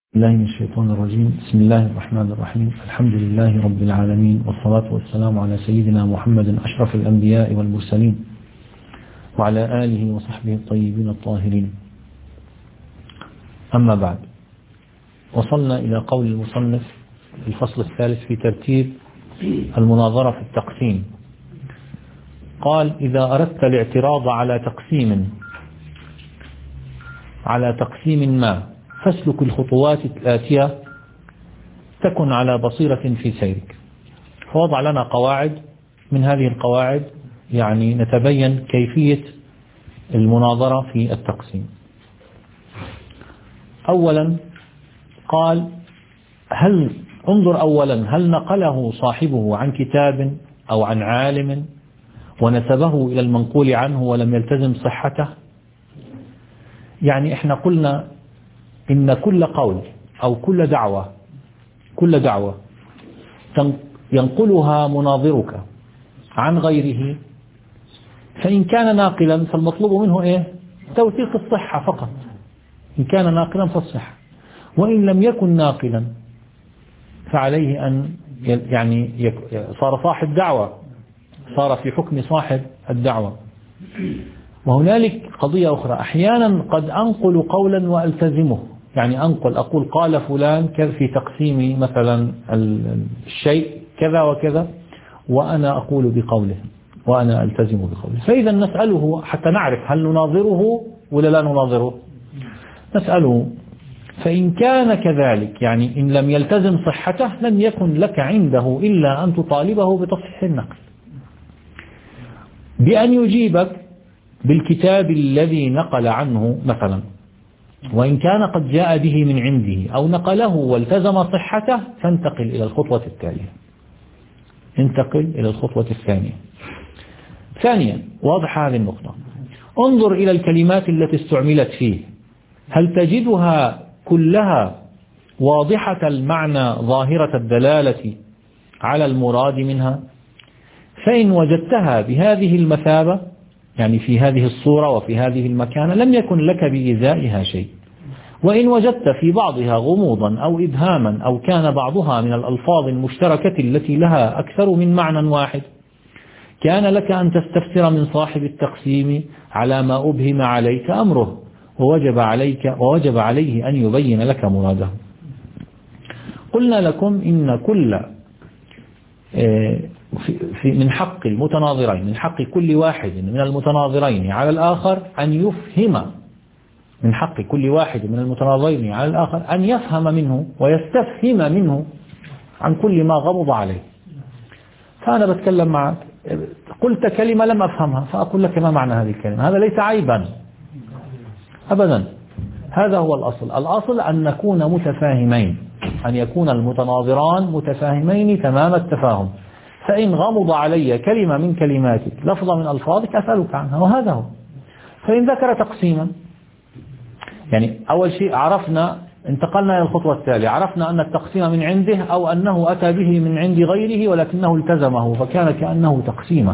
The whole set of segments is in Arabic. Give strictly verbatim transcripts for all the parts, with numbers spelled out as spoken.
الله من الشيطان الرجيم. بسم الله الرحمن الرحيم. الحمد لله رب العالمين، والصلاة والسلام على سيدنا محمد أشرف الأنبياء والمرسلين وعلى آله وصحبه الطيبين الطاهرين. أما بعد، وصلنا إلى قول المصنف في الفصل الثالث في ترتيب المناظرة في التقسيم. قال: إذا أردت الاعتراض على تقسيم على تقسيم ما فاسلك الخطوات الآتية تكن على بصيرة في سيرك. فوضع لنا قواعد، من هذه القواعد يعني نتبين كيفية المناظرة في التقسيم. أولا قال: هل انظر أولا هل نقله صاحبه عن كتاب أو عن عالم ونسبه إلى المنقول عنه ولم يلتزم صحته. يعني احنا قلنا إن كل قول أو كل دعوة كل دعوة ينقلها مناظرك عن غيره، فإن كان ناقلا فالمطلوب منه إيه؟ توثيق الصحة فقط، إن كان ناقلا فالصحة، وإن لم يكن ناقلا فعليه أن يعني صار صاحب دعوة، صار في حكم صاحب الدعوة. وهنالك قضية أخرى، أحيانا قد أنقل قولا وألتزمه، يعني أنقل أقول قال فلان في تقسيم مثلا الشيء كذا وكذا، وأنا أقول بقوله وأنا ألتزم بقوله. فإذا نسأله حتى نعرف هل نناظره ولا لا نناظره، نسأله. فإن كان كذلك، يعني إن لم يلتزم صحته، لم يكن لك عنده إلا أن تطالبه بتصحيح النقل، بأن يجيبك بالكتاب الذي نقل عنه مثلا، وإن كان قد جاء به من عنده أو نقله والتزم صحته فانتقل إلى الخطوة التالية انتقل إلى الخطوة الثانية. ثانيا، واضح هذه النقطة، انظر إلى الكلمات التي استعملت فيه، هل تجدها كلها واضحة المعنى ظاهرة الدلالة على المراد منها؟ فإن وجدتها بهذه المثابة، يعني في هذه الصورة وفي هذه المكانة، لم يكن لك بإزائها شيء. وإن وجدت في بعضها غموضا أو إبهاما، أو كان بعضها من الألفاظ المشتركة التي لها أكثر من معنى واحد، كان لك أن تستفسر من صاحب التقسيم على ما أبهم عليك أمره، ووجب عليك ووجب عليه أن يبين لك مراده. قلنا لكم إن كل في من حق المتناظرين، من حق كل واحد من المتناظرين على الآخر أن يفهم، من حق كل واحد من المتناظرين على الآخر أن يفهم منه ويستفهم منه عن كل ما غمض عليه. فأنا بتكلم معك، قلت كلمة لم أفهمها، فأقول لك ما معنى هذه الكلمة. هذا ليس عيبا أبدا، هذا هو الأصل. الأصل أن نكون متفاهمين، أن يكون المتناظران متفاهمين تمام التفاهم. فإن غمض علي كلمة من كلماتك، لفظة من ألفاظك، أسألك عنها، وهذا هو. فإن ذكر تقسيما، يعني أول شيء عرفنا، انتقلنا إلى الخطوة التالية، عرفنا أن التقسيم من عنده أو أنه أتى به من عند غيره ولكنه التزمه فكان كأنه تقسيمه،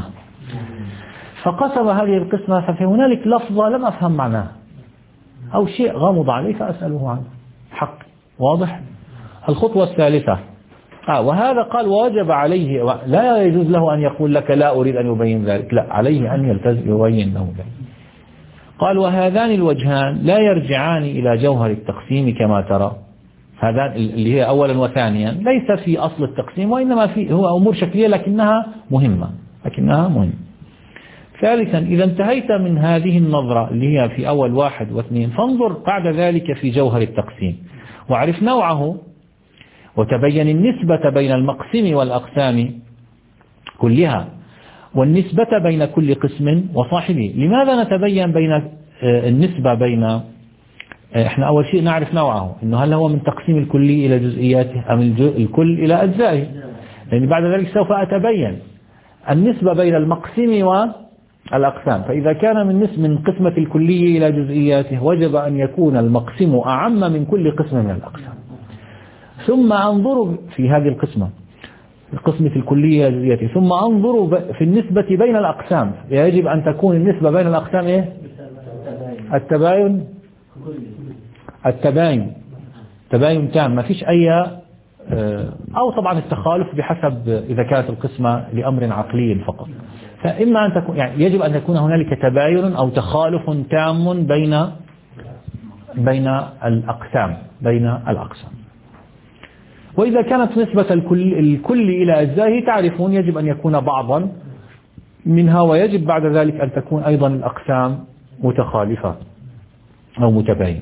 فقسم هذه القسمة. ففي هنالك لفظة لم أفهم معناها أو شيء غمض عليه فأسأله عنه، حق واضح. الخطوة الثالثة، آه وهذا قال ووجب عليه، لا يجوز له أن يقول لك لا أريد أن يبين ذلك، لا، عليه أن يلتزم يبين له ذلك. قال: وهذان الوجهان لا يرجعان إلى جوهر التقسيم كما ترى. هذا اللي هي أولا وثانيا ليس في أصل التقسيم، وإنما في هو أمور شكلية لكنها مهمة لكنها مهمة. ثالثا، إذا انتهيت من هذه النظرة اللي هي في أول واحد واثنين، فانظر بعد ذلك في جوهر التقسيم، وعرف نوعه، وتبين النسبة بين المقسم والأقسام كلها، والنسبة بين كل قسم وصاحبه. لماذا نتبين بين النسبة بين، احنا أول شيء نعرف نوعه، إنه هل هو من تقسيم الكلي إلى جزئياته أم الكل إلى أجزائه، لأن بعد ذلك سوف أتبين النسبة بين المقسم والأقسام. فإذا كان من نسبة من قسمة الكلي إلى جزئياته، وجب أن يكون المقسم أعم من كل قسم من الأقسام. ثم أنظر في هذه القسمة، القسمة الكلية جزئياته، ثم أنظر في النسبة بين الأقسام. يجب أن تكون النسبة بين الأقسام إيه؟ التباين التباين تباين تام، ما فيش أي، أو طبعا التخالف بحسب إذا كانت القسمة لأمر عقلي فقط. فإما أن تكون يعني يجب أن يكون هنالك تباين أو تخالف تام بين بين الأقسام بين الأقسام. وإذا كانت نسبة الكل, الكل إلى أجزائه تعرفون يجب أن يكون بعضا منها، ويجب بعد ذلك أن تكون أيضا الأقسام متخالفة أو متباينة.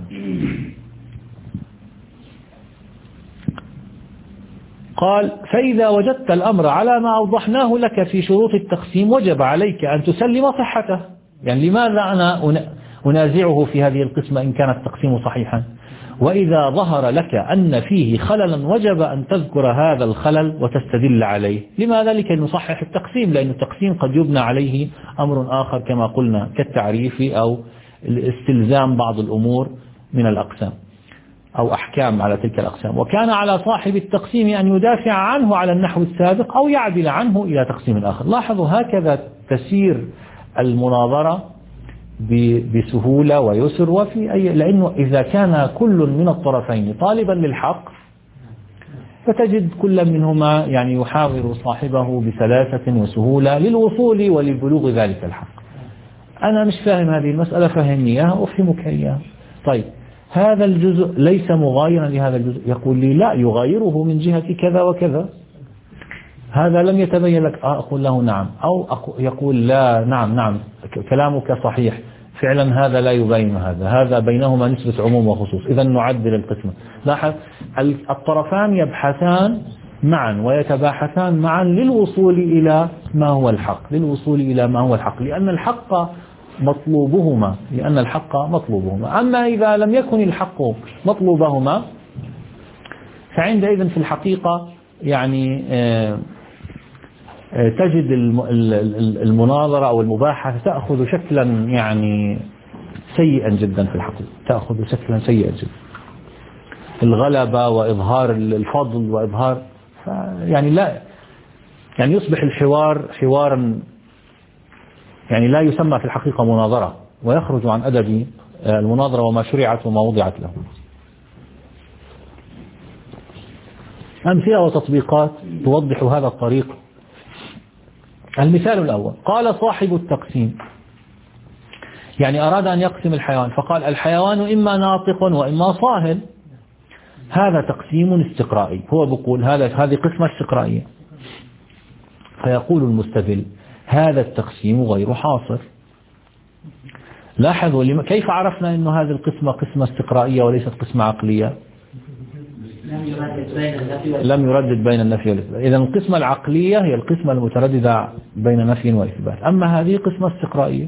قال: فإذا وجدت الأمر على ما أوضحناه لك في شروط التقسيم وجب عليك أن تسلم صحته. يعني لماذا أنا أنازعه في هذه القسمة إن كان التقسيم صحيحا؟ وإذا ظهر لك أن فيه خللا وجب أن تذكر هذا الخلل وتستدل عليه. لماذا؟ لكي نصحح التقسيم، لأن التقسيم قد يبنى عليه أمر آخر كما قلنا كالتعريف أو الاستلزام بعض الأمور من الأقسام أو أحكام على تلك الأقسام. وكان على صاحب التقسيم أن يدافع عنه على النحو السابق أو يعدل عنه إلى تقسيم آخر. لاحظوا هكذا تسير المناظرة بسهولة ويسر. وفي أي لأنه إذا كان كل من الطرفين طالبا للحق فتجد كل منهما يعني يحاور صاحبه بسلاسة وسهولة للوصول ولبلوغ ذلك الحق. أنا مش فاهم هذه المسألة، فهمني إياها أفهمك إياها. طيب هذا الجزء ليس مغايرا لهذا الجزء، يقول لي لا يغايره من جهة كذا وكذا. هذا لم يتبين لك، أقول له نعم، أو يقول لا نعم نعم كلامك صحيح فعلا هذا لا يبين هذا، هذا بينهما نسبة عموم وخصوص، إذا نعدل القسمة. لاحظ الطرفان يبحثان معا ويتباحثان معا للوصول إلى ما هو الحق، للوصول إلى ما هو الحق، لأن الحق مطلوبهما لأن الحق مطلوبهما. أما إذا لم يكن الحق مطلوبهما فعندئذ في الحقيقة يعني تجد المناظرة أو المباحثة تأخذ شكلا يعني سيئا جدا في الحقيقة، تأخذ شكلا سيئا جدا، الغلبة وإظهار الفضل وإظهار يعني لا يعني يصبح الحوار حوارا يعني لا يسمى في الحقيقة مناظرة، ويخرج عن أدب المناظرة وما شرعت وما وضعت له. أمثلة وتطبيقات توضح هذا الطريق. المثال الأول: قال صاحب التقسيم، يعني أراد أن يقسم الحيوان فقال الحيوان إما ناطق وإما صاهل. هذا تقسيم استقرائي، هو بيقول هذا هذه قسمة استقرائية. فيقول المستدل هذا التقسيم غير حاصر. لاحظوا كيف عرفنا أن هذه القسمة قسمة استقرائية وليست قسمة عقلية؟ لم يردد بين النفي والإثبات. إذا القسمة العقلية هي القسمة المترددة بين نفي وإثبات، أما هذه قسمة استقرائية،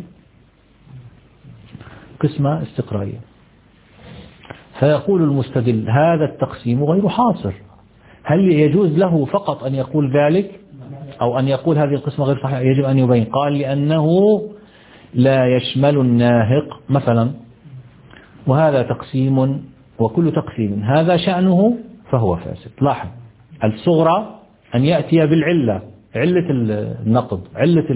قسمة استقرائية. فيقول المستدل هذا التقسيم غير حاصر. هل يجوز له فقط أن يقول ذلك أو أن يقول هذه القسمة غير صحيحة؟ يجب أن يبين. قال لأنه لا يشمل الناهق مثلا، وهذا تقسيم وكل تقسيم هذا شأنه فهو فاسد. لاحظ الصغرى أن يأتي بالعلة، علة النقض، علة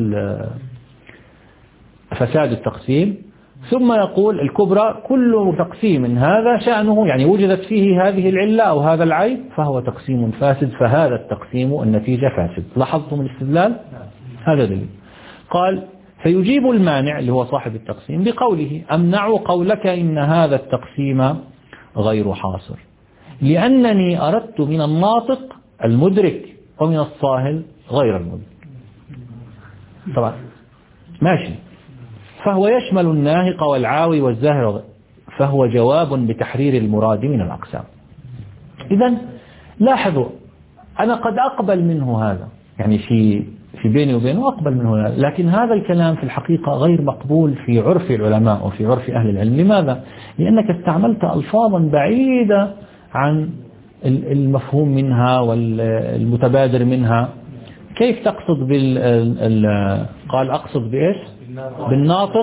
فساد التقسيم، ثم يقول الكبرى كل تقسيم هذا شأنه يعني وجدت فيه هذه العلة أو هذا العيب فهو تقسيم فاسد، فهذا التقسيم النتيجة فاسد. لاحظتم الاستدلال؟ هذا دليل. قال فيجيب المانع اللي هو صاحب التقسيم بقوله أمنع قولك إن هذا التقسيم غير حاصر لأنني أردت من الناطق المدرك ومن الصاهل غير المدرك. طبعا ماشي، فهو يشمل الناهق والعاوي والزاهر، فهو جواب بتحرير المراد من الأقسام. إذن لاحظوا أنا قد أقبل منه هذا، يعني في في بيني وبينه أقبل منه هذا، لكن هذا الكلام في الحقيقة غير مقبول في عرف العلماء وفي عرف أهل العلم. لماذا؟ لأنك استعملت ألفاظا بعيدة عن المفهوم منها والمتبادر منها. كيف تقصد بال قال أقصد بإيش؟ بالناطق.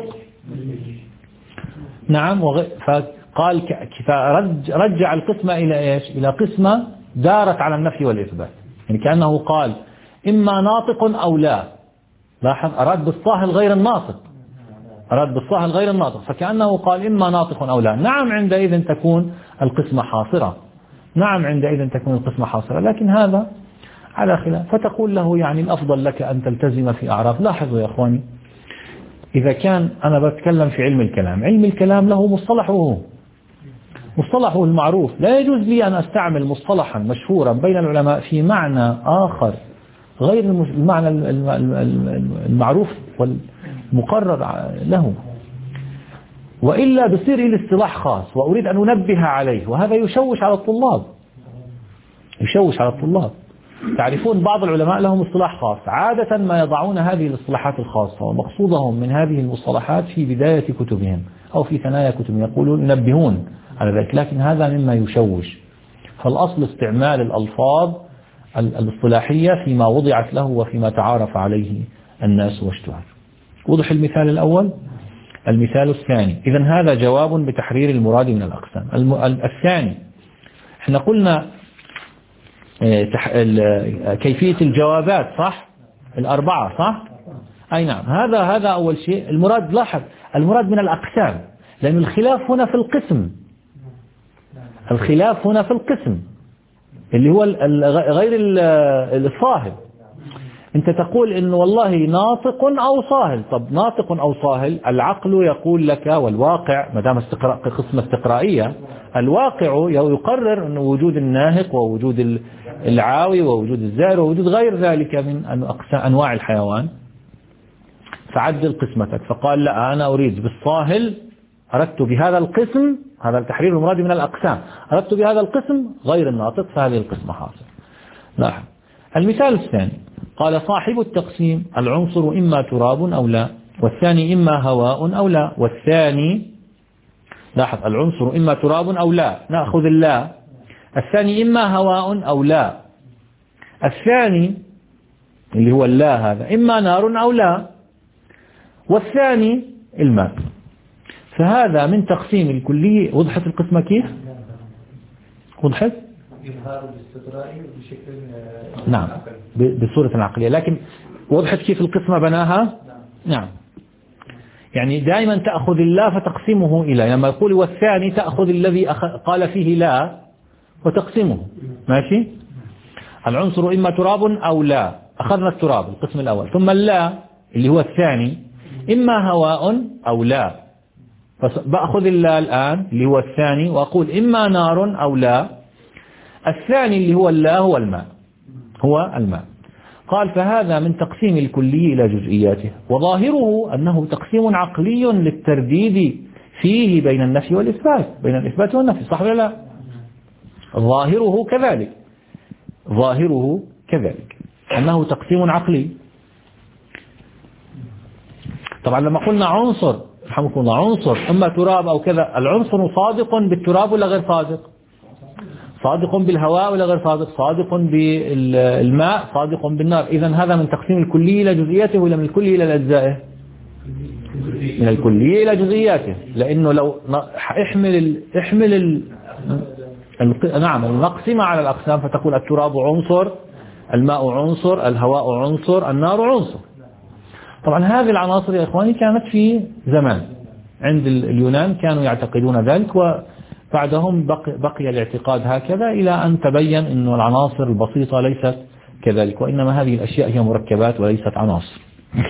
نعم، فقال فرجع القسمة إلى إيش؟ إلى قسمة دارت على النفي والإثبات، يعني كأنه قال إما ناطق أو لا. لاحظ أراد بالصاهل غير الناطق، أراد بالصاهل غير الناطق، فكأنه قال إما ناطق أو لا. نعم، عندئذ تكون القسمة حاصرة، نعم عندئذ تكون القسمة حاصلة، لكن هذا على خلاف. فتقول له يعني الأفضل لك أن تلتزم في أعراف. لاحظوا يا أخواني، إذا كان أنا بتكلم في علم الكلام، علم الكلام له مصطلحه مصطلحه المعروف، لا يجوز لي أن أستعمل مصطلحا مشهورا بين العلماء في معنى آخر غير المعنى المعروف والمقرر له، وإلا بصير الاصطلاح خاص وأريد أن أنبه عليه، وهذا يشوش على الطلاب يشوش على الطلاب. تعرفون بعض العلماء لهم اصطلاح خاص، عادة ما يضعون هذه الاصطلاحات الخاصة ومقصودهم من هذه المصطلحات في بداية كتبهم أو في ثنايا كتبهم، يقولون ينبهون على ذلك، لكن هذا مما يشوش. فالأصل استعمال الألفاظ الاصطلاحية فيما وضعت له وفيما تعارف عليه الناس واشتهر. وضح المثال الأول. المثال الثاني، إذن هذا جواب بتحرير المراد من الأقسام. الثاني احنا قلنا كيفية الجوابات صح، الأربعة صح، أي نعم. هذا هذا أول شيء. المراد، لاحظ المراد من الأقسام، لأن الخلاف هنا في القسم، الخلاف هنا في القسم اللي هو غير الصاهل. أنت تقول إنه والله ناطق أو صاهل. طب ناطق أو صاهل، العقل يقول لك والواقع، ما دام استقراء قسمة استقرائية، الواقع يقرر أن وجود الناهق ووجود العاوي ووجود الزائر ووجود غير ذلك من أنواع الحيوان. فعدل قسمتك، فقال لا أنا أريد بالصاهل، أردت بهذا القسم، هذا التحرير المراد من الأقسام، أردت بهذا القسم غير الناطق، فهذه القسمة حاصل. لاحظ المثال الثاني، قال صاحب التقسيم العنصر إما تراب أو لا، والثاني إما هواء أو لا. والثاني، لاحظ العنصر إما تراب أو لا، نأخذ اللا. الثاني إما هواء أو لا. الثاني اللي هو اللا هذا إما نار أو لا. والثاني الماء. فهذا من تقسيم الكلية. وضحت القسمة كيف؟ وضحت؟ نعم بصورة عقلية، لكن وضحت كيف القسمة بناها؟ نعم. يعني دائما تأخذ اللا فتقسمه إلى، لما يقول والثاني تأخذ الذي قال فيه لا وتقسمه. ماشي. العنصر إما تراب أو لا، أخذنا التراب القسم الأول، ثم اللا اللي هو الثاني إما هواء أو لا، فبأخذ اللا الآن اللي هو الثاني وأقول إما نار أو لا. الثاني اللي هو اللا هو الماء، هو الماء. قال فهذا من تقسيم الكلي إلى جزئياته، وظاهره أنه تقسيم عقلي للترديد فيه بين النفي والإثبات، بين الإثبات والنفي، صح ولا لا؟ ظاهره كذلك، ظاهره كذلك أنه تقسيم عقلي. طبعا لما قلنا عنصر، رحمكم الله، عنصر إما تراب أو كذا، العنصر صادق بالتراب ولا غير صادق؟ صادق بالهواء ولا غير صادق؟ صادق بالماء، صادق بالنار. إذن هذا من تقسيم الكلي إلى جزئياته ولا من الكلي إلى أجزائه؟ من الكلي إلى جزئياته، لأنه لو احمل ال... احمل ال... ال... نعم المقسمة على الأقسام، فتقول التراب عنصر، الماء عنصر، الهواء عنصر، النار عنصر. طبعا هذه العناصر يا إخواني كانت في زمان عند اليونان كانوا يعتقدون ذلك، وبعدهم بقي, بقي الاعتقاد هكذا إلى أن تبين أن العناصر البسيطة ليست كذلك، وإنما هذه الأشياء هي مركبات وليست عناصر.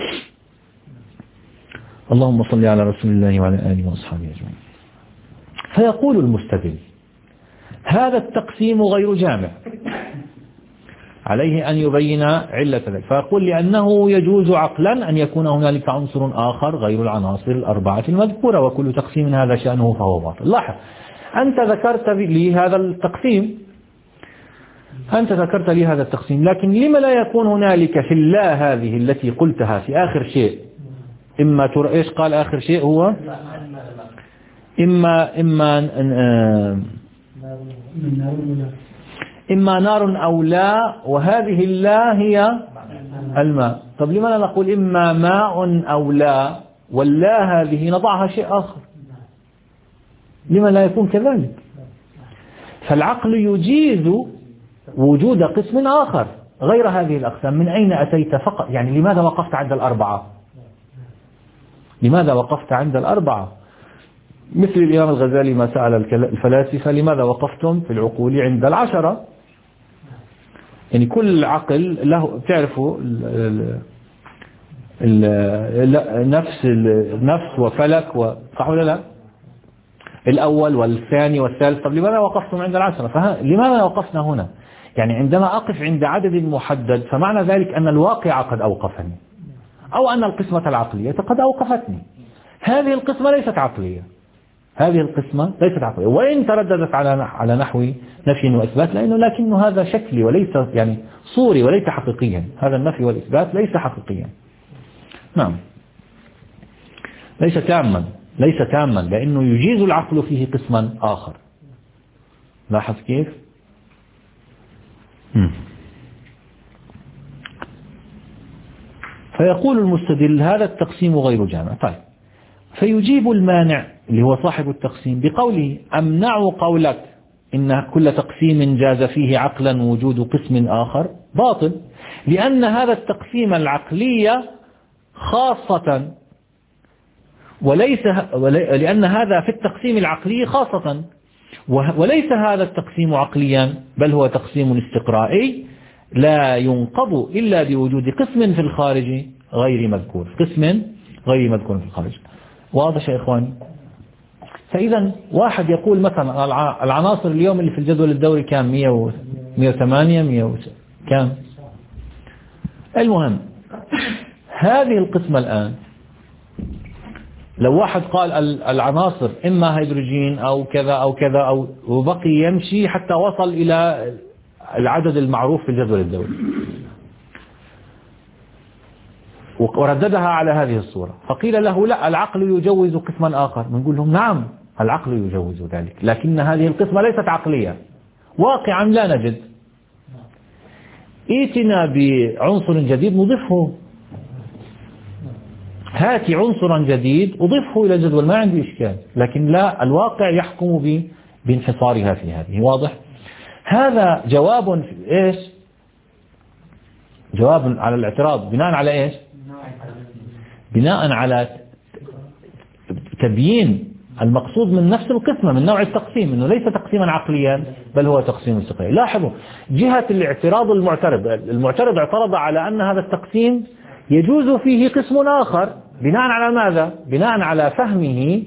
اللهم صل على رسول الله وعلى آله وأصحابه أجمعين. فيقول المستدل هذا التقسيم غير جامع، عليه أن يبين علة ذلك، فيقول لأنه يجوز عقلا أن يكون هنالك عنصر آخر غير العناصر الأربعة المذكورة، وكل تقسيم هذا شأنه فهو باطل. لاحظ أنت ذكرت لي هذا التقسيم، أنت ذكرت لي هذا التقسيم، لكن لما لا يكون هنالك في الله هذه التي قلتها في آخر شيء؟ إما ترى إيش قال آخر شيء هو إما إما إما نار أو لا، وهذه اللا هي الماء. طب لماذا نقول إما ماء أو لا، واللا هذه نضعها شيء آخر؟ لما لا يكون كذلك؟ فالعقل يجيز وجود قسم آخر غير هذه الأقسام. من أين أتيت فقط؟ يعني لماذا وقفت عند الأربعة؟ لماذا وقفت عند الأربعة؟ مثل الإمام الغزالي ما سأل الفلاسفة لماذا وقفتم في العقول عند العشرة؟ يعني كل عقل له تعرفوا نفس نفس وفلك صح ولا لا؟ الأول والثاني والثالث. طب لماذا وقفتم عند العشرة؟ لماذا وقفنا هنا؟ يعني عندما أقف عند عدد محدد فمعنى ذلك أن الواقع قد أوقفني، أو أن القسمة العقلية قد أوقفتني. هذه القسمة ليست عقلية، هذه القسمة ليست عقلية، وإن ترددت على على نحو نفي وإثبات، لأنه لكنه هذا شكلي وليس يعني صوري وليس حقيقيا. هذا النفي والإثبات ليس حقيقيا. نعم، ليس تاما، ليس تاما، لأنه يجيز العقل فيه قسما آخر. لاحظ كيف؟ مم. فيقول المستدل هذا التقسيم غير جامع. طيب، فيجيب المانع اللي هو صاحب التقسيم بقوله أمنع قولك إن كل تقسيم جاز فيه عقلا وجود قسم آخر باطل، لأن هذا التقسيم العقلية خاصة وليس لأن هذا في التقسيم العقلي خاصة، وليس هذا التقسيم عقليا بل هو تقسيم استقرائي لا ينقض إلا بوجود قسم في الخارج غير مذكور، قسم غير مذكور في الخارج. واضح يا إخواني؟ فإذا واحد يقول مثلا العناصر اليوم اللي في الجدول الدوري كام؟ مئة وثمانية مئة كام؟ المهم هذه القسمة الآن لو واحد قال العناصر إما هيدروجين أو كذا أو كذا أو وبقي يمشي حتى وصل إلى العدد المعروف في الجدول الدوري ورددها على هذه الصورة، فقيل له لا العقل يجوز قسما آخر، نقول لهم نعم العقل يجوز ذلك، لكن هذه القسمة ليست عقلية، واقعا لا نجد. ائتنا بعنصر جديد نضيفه، هاتي عنصرا جديد أضيفه إلى الجدول ما عندي إشكال، لكن لا، الواقع يحكم بانحصارها في هذه. واضح؟ هذا جواب إيش؟ جواب على الاعتراض بناء على إيش؟ بناء على تبيين المقصود من نفس القسمة من نوع التقسيم، إنه ليس تقسيما عقليا بل هو تقسيم استقرائي. لاحظوا جهة الاعتراض، المعترض المعترض اعترض على أن هذا التقسيم يجوز فيه قسم آخر بناء على ماذا؟ بناء على فهمه.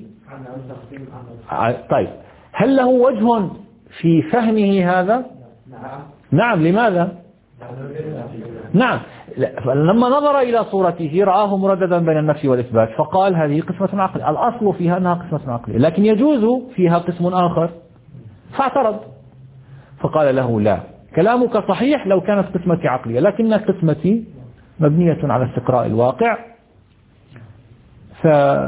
طيب هل له وجه في فهمه هذا؟ نعم. لماذا؟ نعم، لما نظر إلى صورته رآه مرددا بين النفي والإثبات فقال هذه قسمة عقلية، الأصل فيها أنها قسمة عقلية لكن يجوز فيها قسم آخر، فاعترض فقال له لا، كلامك صحيح لو كانت قسمتي عقلية، لكن قسمتي مبنية على استقراء الواقع، ف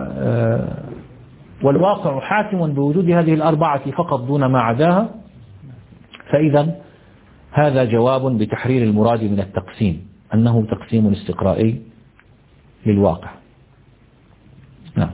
والواقع حاكم بوجود هذه الأربعة فقط دون ما عداها. فإذا هذا جواب بتحرير المراد من التقسيم أنه تقسيم استقرائي للواقع. نعم.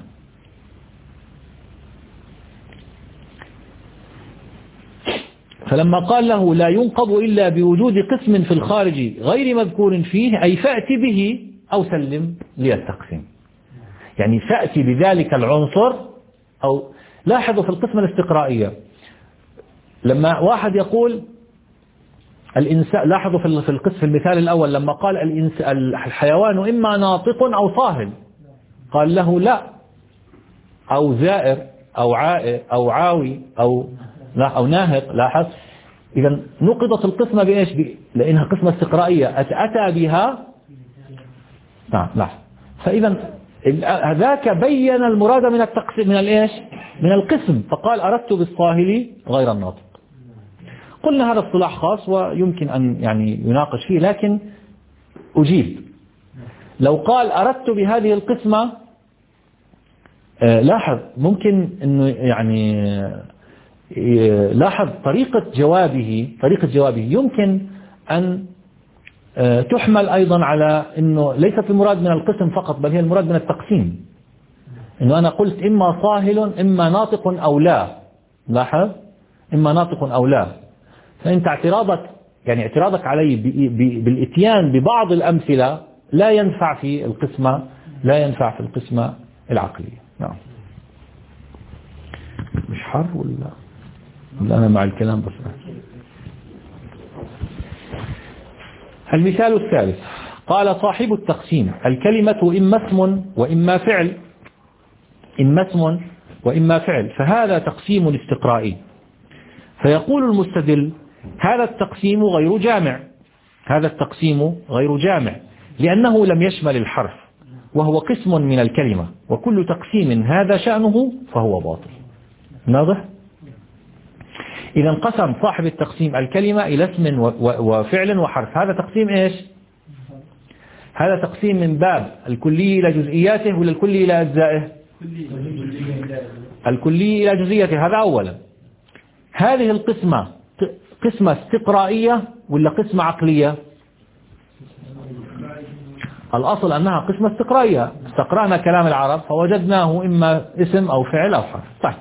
فلما قال له لا ينقض إلا بوجود قسم في الخارج غير مذكور فيه، أي فأتي به أو سلم لي التقسيم، يعني فأتي بذلك العنصر. أو لاحظوا في القسمة الاستقرائية لما واحد يقول الإنسان، لاحظوا في القسم في المثال الأول لما قال الحيوان إما ناطق أو صاهل، قال له لا، أو زائر أو عائر أو عاوي أو لا أو ناهق. لاحظ إذا نقضت القسمة بإيش؟ لأنها قسمة استقرائية أتى بها. نعم لاحظ. فإذا ذاك بين المراد من التقسيم من الإيش؟ من القسم، فقال أردت بالصاهل غير الناطق. قلنا هذا اصطلاح خاص ويمكن أن يعني يناقش فيه، لكن أجيب. لو قال أردت بهذه القسمة، آه لاحظ ممكن أنه يعني آه لاحظ طريقة جوابه طريقة جوابه يمكن أن آه تحمل أيضا على أنه ليست المراد من القسم فقط بل هي المراد من التقسيم، أنه أنا قلت إما صاهل إما ناطق أو لا. لاحظ إما ناطق أو لا، فأنت اعتراضك يعني اعتراضك علي بالإتيان ببعض الأمثلة لا ينفع في القسمة لا ينفع في القسمة العقلية. نعم. حر ولا ولا أنا مع الكلام بس. المثال الثالث قال صاحب التقسيم الكلمة إما اسم وإما فعل، إما اسم وإما فعل، فهذا تقسيم استقرائي. فيقول المستدل هذا التقسيم غير جامع، هذا التقسيم غير جامع لأنه لم يشمل الحرف وهو قسم من الكلمة، وكل تقسيم هذا شأنه فهو باطل. واضح؟ إذا انقسم صاحب التقسيم الكلمة إلى اسم وفعل وحرف، هذا تقسيم إيش؟ هذا تقسيم من باب الكلي إلى جزئياته ولا الكلي إلى أجزائه؟ الكلي إلى جزئياته، هذا أولا. هذه القسمة قسمة استقرائية ولا قسمة عقلية؟ الأصل أنها قسمة استقرائية، استقرأنا كلام العرب فوجدناه إما اسم أو فعل أو حرف. طيب،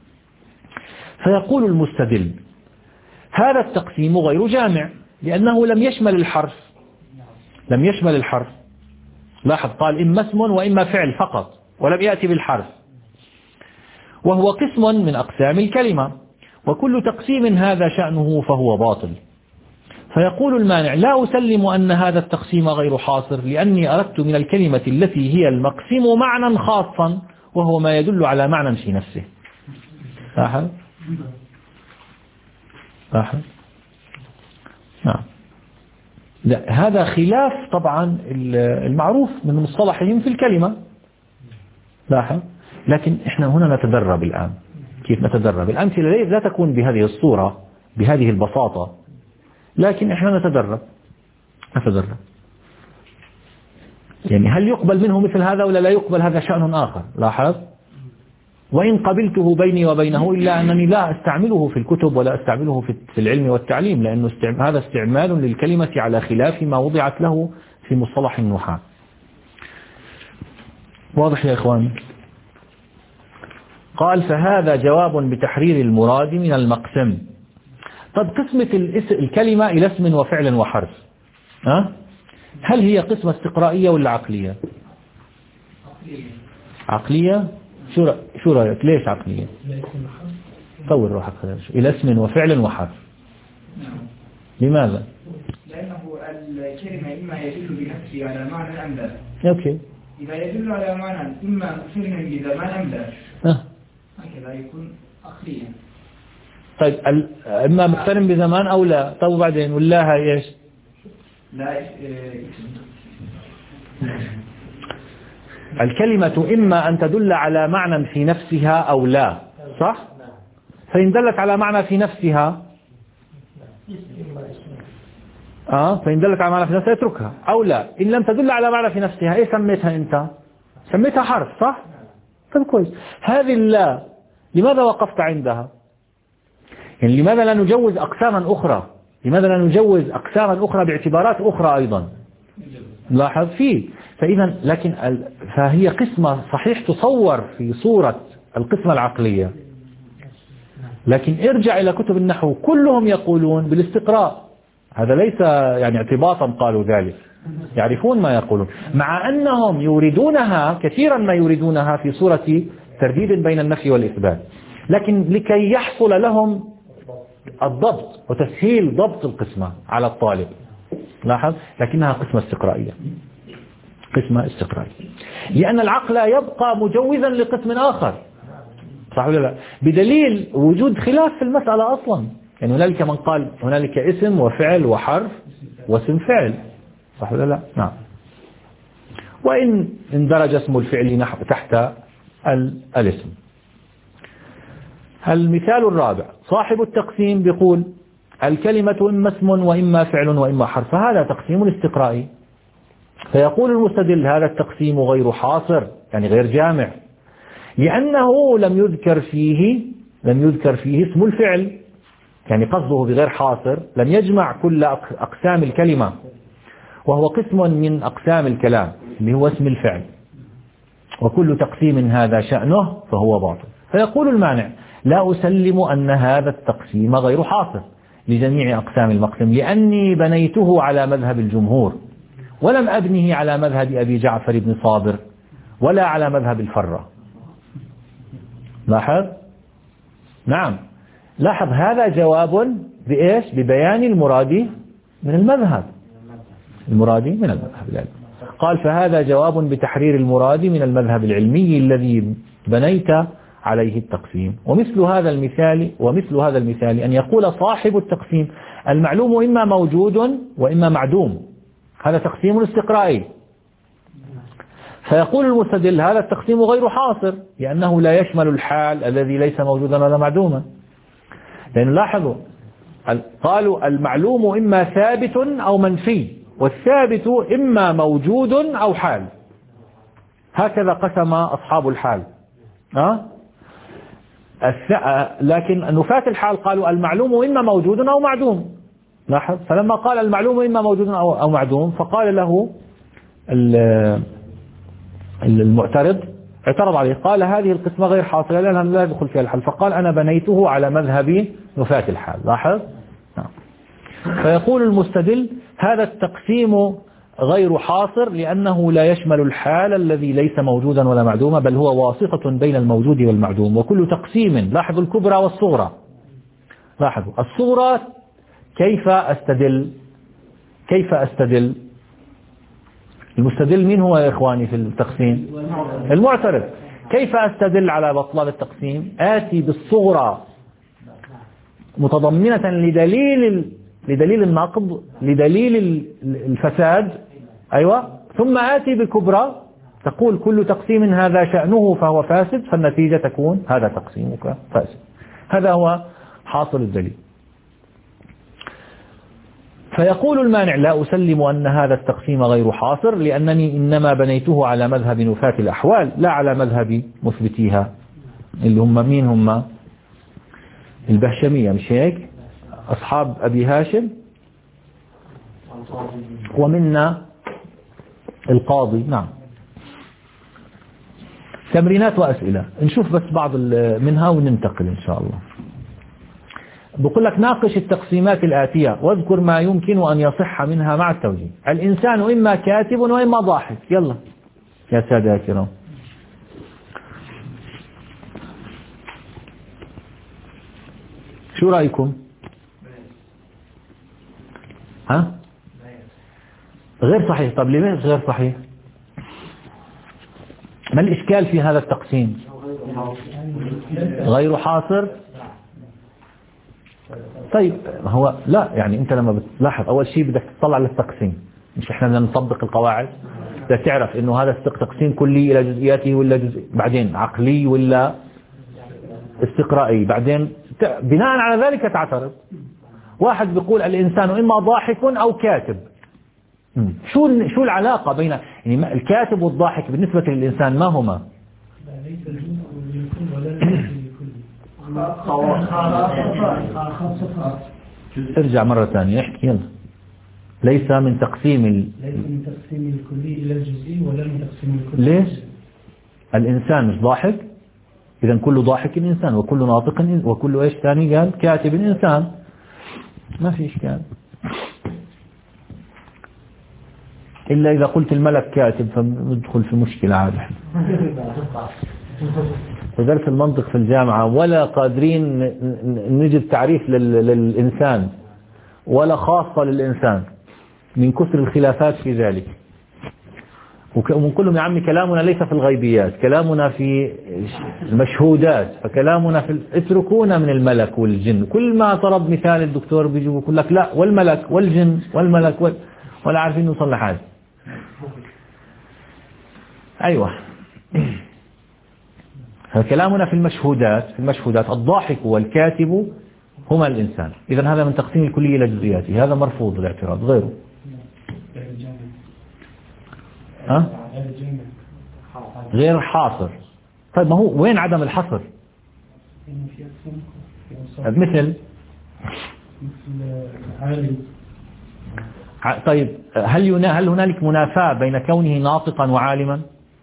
فيقول المستدل هذا التقسيم غير جامع لأنه لم يشمل الحرف، لم يشمل الحرف. لاحظ قال إما اسم وإما فعل فقط ولم يأتي بالحرف، وهو قسم من أقسام الكلمة، وكل تقسيم هذا شأنه فهو باطل. فيقول المانع لا أسلم أن هذا التقسيم غير حاصر لأني أردت من الكلمة التي هي المقسم معنى خاصا وهو ما يدل على معنى في نفسه. لاحظ لاحظ نعم. لا، هذا خلاف طبعا المعروف من مصطلحهم في الكلمة. لاحظ، لكن احنا هنا نتدرب الآن. كيف نتدرب؟ الأمثلة لا تكون بهذه الصورة بهذه البساطة، لكن احنا نتدرب نتدرب يعني هل يقبل منه مثل هذا ولا لا يقبل، هذا شأن آخر. لاحظ، وإن قبلته بيني وبينه إلا أنني لا أستعمله في الكتب ولا أستعمله في العلم والتعليم، لأنه هذا استعمال للكلمة على خلاف ما وضعت له في مصطلح النحاة. واضح يا إخواني؟ قال فهذا جواب بتحرير المراد من المقسم. طب قسمة الكلمة إلى اسم وفعل وحرف، ها؟ هل هي قسمة استقرائية ولا عقلية؟ عقلية. شو شو رأيك؟ ليش عقلية؟ طور روحك إلى اسم وفعل وحرف. لماذا؟ لأنه الكلمة إما يدل بنفسه على معنى أم لا. أوكي. إذا يدل على معنى إما مقترنا بزمان أم لا، هكذا يكون عقليا. طيب إما مقترن بزمان أو لا، طب وبعدين ولاها إيش؟ لا. الكلمة إما أن تدل على معنى في نفسها أو لا، صح؟ فإن دلت على معنى في نفسها آه فإن دلت على معنى في نفسها اتركها، أو لا إن لم تدل على معنى في نفسها. إيه سميتها أنت؟ سميتها حرف، صح؟ طيب كويس. هذه اللا لماذا وقفت عندها؟ يعني لماذا لا نجوز أقساما أخرى؟ لماذا لا نجوز أقساما أخرى باعتبارات أخرى أيضا؟ لاحظ فيه. فإذا لكن فهي قسمة صحيح تصور في صورة القسمة العقلية، لكن ارجع إلى كتب النحو كلهم يقولون بالاستقراء. هذا ليس يعني اعتباطا قالوا ذلك، يعرفون ما يقولون، مع أنهم يريدونها كثيرا ما يريدونها في صورة ترديد بين النفي والإثبات، لكن لكي يحصل لهم الضبط وتسهيل ضبط القسمة على الطالب. لاحظ، لكنها قسمة استقرائية، قسمة استقرائية، لأن العقل يبقى مجوزا لقسم آخر، صح ولا لا؟ بدليل وجود خلاف في المسألة أصلا. يعني هنالك من قال هنالك اسم وفعل وحرف واسم فعل، صح ولا لا؟ نعم. وإن اندرج اسم الفعل تحت الاسم. المثال الرابع صاحب التقسيم بيقول الكلمة إما اسم وإما فعل وإما حرف، فهذا تقسيم استقرائي. فيقول المستدل هذا التقسيم غير حاصر، يعني غير جامع، لأنه لم يذكر فيه لم يذكر فيه اسم الفعل، يعني قصده بغير حاصر لم يجمع كل أقسام الكلمة، وهو قسم من أقسام الكلام اللي هو اسم الفعل، وكل تقسيم هذا شأنه فهو باطل. فيقول المانع لا أسلم أن هذا التقسيم غير حاصر لجميع أقسام المقسم، لأني بنيته على مذهب الجمهور ولم أبنه على مذهب أبي جعفر بن صابر ولا على مذهب الفرة. لاحظ، نعم لاحظ هذا جواب بإيش؟ ببيان المراد من المذهب، المراد من المذهب العلمي. قال فهذا جواب بتحرير المراد من المذهب العلمي الذي بنيت عليه التقسيم. ومثل هذا المثال ومثل هذا المثال أن يقول صاحب التقسيم المعلوم إما موجود وإما معدوم، هذا تقسيم استقرائي. فيقول المستدل هذا التقسيم غير حاصر لأنه لا يشمل الحال الذي ليس موجودا ولا معدوما. لأن لاحظوا قالوا المعلوم إما ثابت أو منفي، والثابت إما موجود أو حال، هكذا قسم أصحاب الحال. أه؟ لكن نفاة الحال قالوا المعلوم إما موجود أو معدوم. لاحظ فلما قال المعلوم إما موجود أو معدوم فقال له المعترض اعترض عليه قال هذه القسمة غير حاصلة لأنها لا يدخل فيها الحال، فقال أنا بنيته على مذهب نفاة الحال. لاحظ فيقول المستدل هذا التقسيم غير حاصر لأنه لا يشمل الحال الذي ليس موجودا ولا معدوما، بل هو واسطة بين الموجود والمعدوم. وكل تقسيم لاحظوا الكبرى والصغرى، لاحظوا الصغرى كيف أستدل كيف أستدل المستدل مين هو يا إخواني في التقسيم؟ المعترض. كيف أستدل على بطلان التقسيم؟ آتي بالصغرى متضمنة لدليل لدليل النقض لدليل الفساد، أيوة، ثم آتي بالكبرى تقول كل تقسيم هذا شأنه فهو فاسد، فالنتيجة تكون هذا تقسيمك فاسد. هذا هو حاصل الدليل. فيقول المانع لا أسلم أن هذا التقسيم غير حاصر لأنني إنما بنيته على مذهب نفاة الأحوال لا على مذهب مثبتيها، اللي هم مين؟ هم البهشمية، مش هيك؟ أصحاب أبي هاشم ومنا القاضي. نعم. تمرينات وأسئلة نشوف بس بعض منها وننتقل إن شاء الله. بقول لك ناقش التقسيمات الآتية واذكر ما يمكن أن يصح منها مع التوجيه. الإنسان إما كاتب وإما ضاحك. يلا يا سادة يا كرام، شو رأيكم؟ ها؟ غير صحيح. طب لماذا غير صحيح؟ ما الإشكال في هذا التقسيم؟ غير حاصر. طيب هو لا، يعني انت لما بتلاحظ اول شيء بدك تطلع للتقسيم، مش احنا بدنا نطبق القواعد، بدك تعرف انه هذا تقسيم كلي الى جزئياته ولا جزء، بعدين عقلي ولا استقرائي، بعدين بناء على ذلك تعترض. واحد بيقول الانسان اما ضاحك او كاتب. شو شو العلاقه بين يعني الكاتب والضاحك بالنسبه للانسان؟ ما هما؟ ارجع مرة ثانية احكي يلا. ليس من تقسيم ال... ليس من تقسيم الكلي إلى الجزئي ولا من تقسيم الكلي. ليش؟ الإنسان مش ضاحك، إذا كل ضاحك إنسان وكل ناطق إنسان وكل إيش ثاني قال كاتب إنسان، ما في إشكال. إلا إذا قلت الملك كاتب فندخل في مشكلة عادة. ودرس المنطق في الجامعة ولا قادرين نجد تعريف للإنسان ولا خاصة للإنسان من كثر الخلافات في ذلك. ومن كلهم يا عمي كلامنا ليس في الغيبيات، كلامنا في المشهودات، فكلامنا في اتركونا من الملك والجن. كل ما طلب مثال الدكتور بيجي يقول لك لا والملك والجن والملك وال... ولا عارفين نوصل لحاجة. أيوة. كلامنا في المشهودات في المشهودات الضاحك والكاتب هما الإنسان. إذا هذا من تقسيم الكلية إلى جزئياته، هذا مرفوض الاعتراض. غيره ها؟ غير حاصر. طيب ما هو وين عدم الحصر؟ مثل طيب هل هل هنالك منافاة بين كونه ناطقا وعالما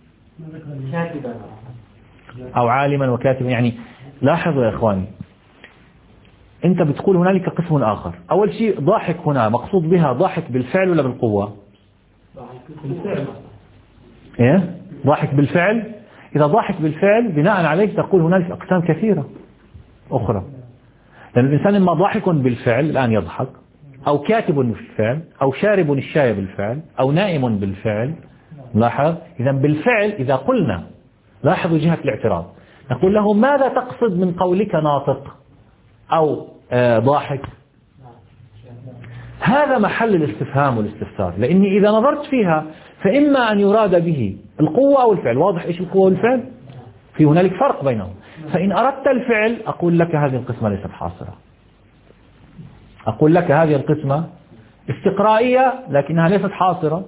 أو عالما وكاتبا؟ يعني لاحظوا يا إخواني، أنت بتقول هنالك قسم آخر. أول شيء ضاحك هنا مقصود بها ضاحك بالفعل ولا بالقوة؟ بالفعل. إيه؟ ضاحك بالفعل. إذا ضاحك بالفعل بناء عليه تقول هنالك أقسام كثيرة. أخرى، لأن الإنسان إما ضاحك بالفعل الآن يضحك، أو كاتب بالفعل، أو شارب الشاي بالفعل، أو نائم بالفعل. لاحظ إذا بالفعل إذا قلنا، لاحظوا جهة الاعتراض، نقول له ماذا تقصد من قولك ناطق أو آه ضاحك؟ هذا محل الاستفهام والاستفسار، لأني إذا نظرت فيها فإما أن يراد به القوة أو الفعل. واضح إيش القوة والفعل؟ في هنالك فرق بينهم. فإن أردت الفعل أقول لك هذه القسمة ليست حاصرة، أقول لك هذه القسمة استقرائية لكنها ليست حاصرة،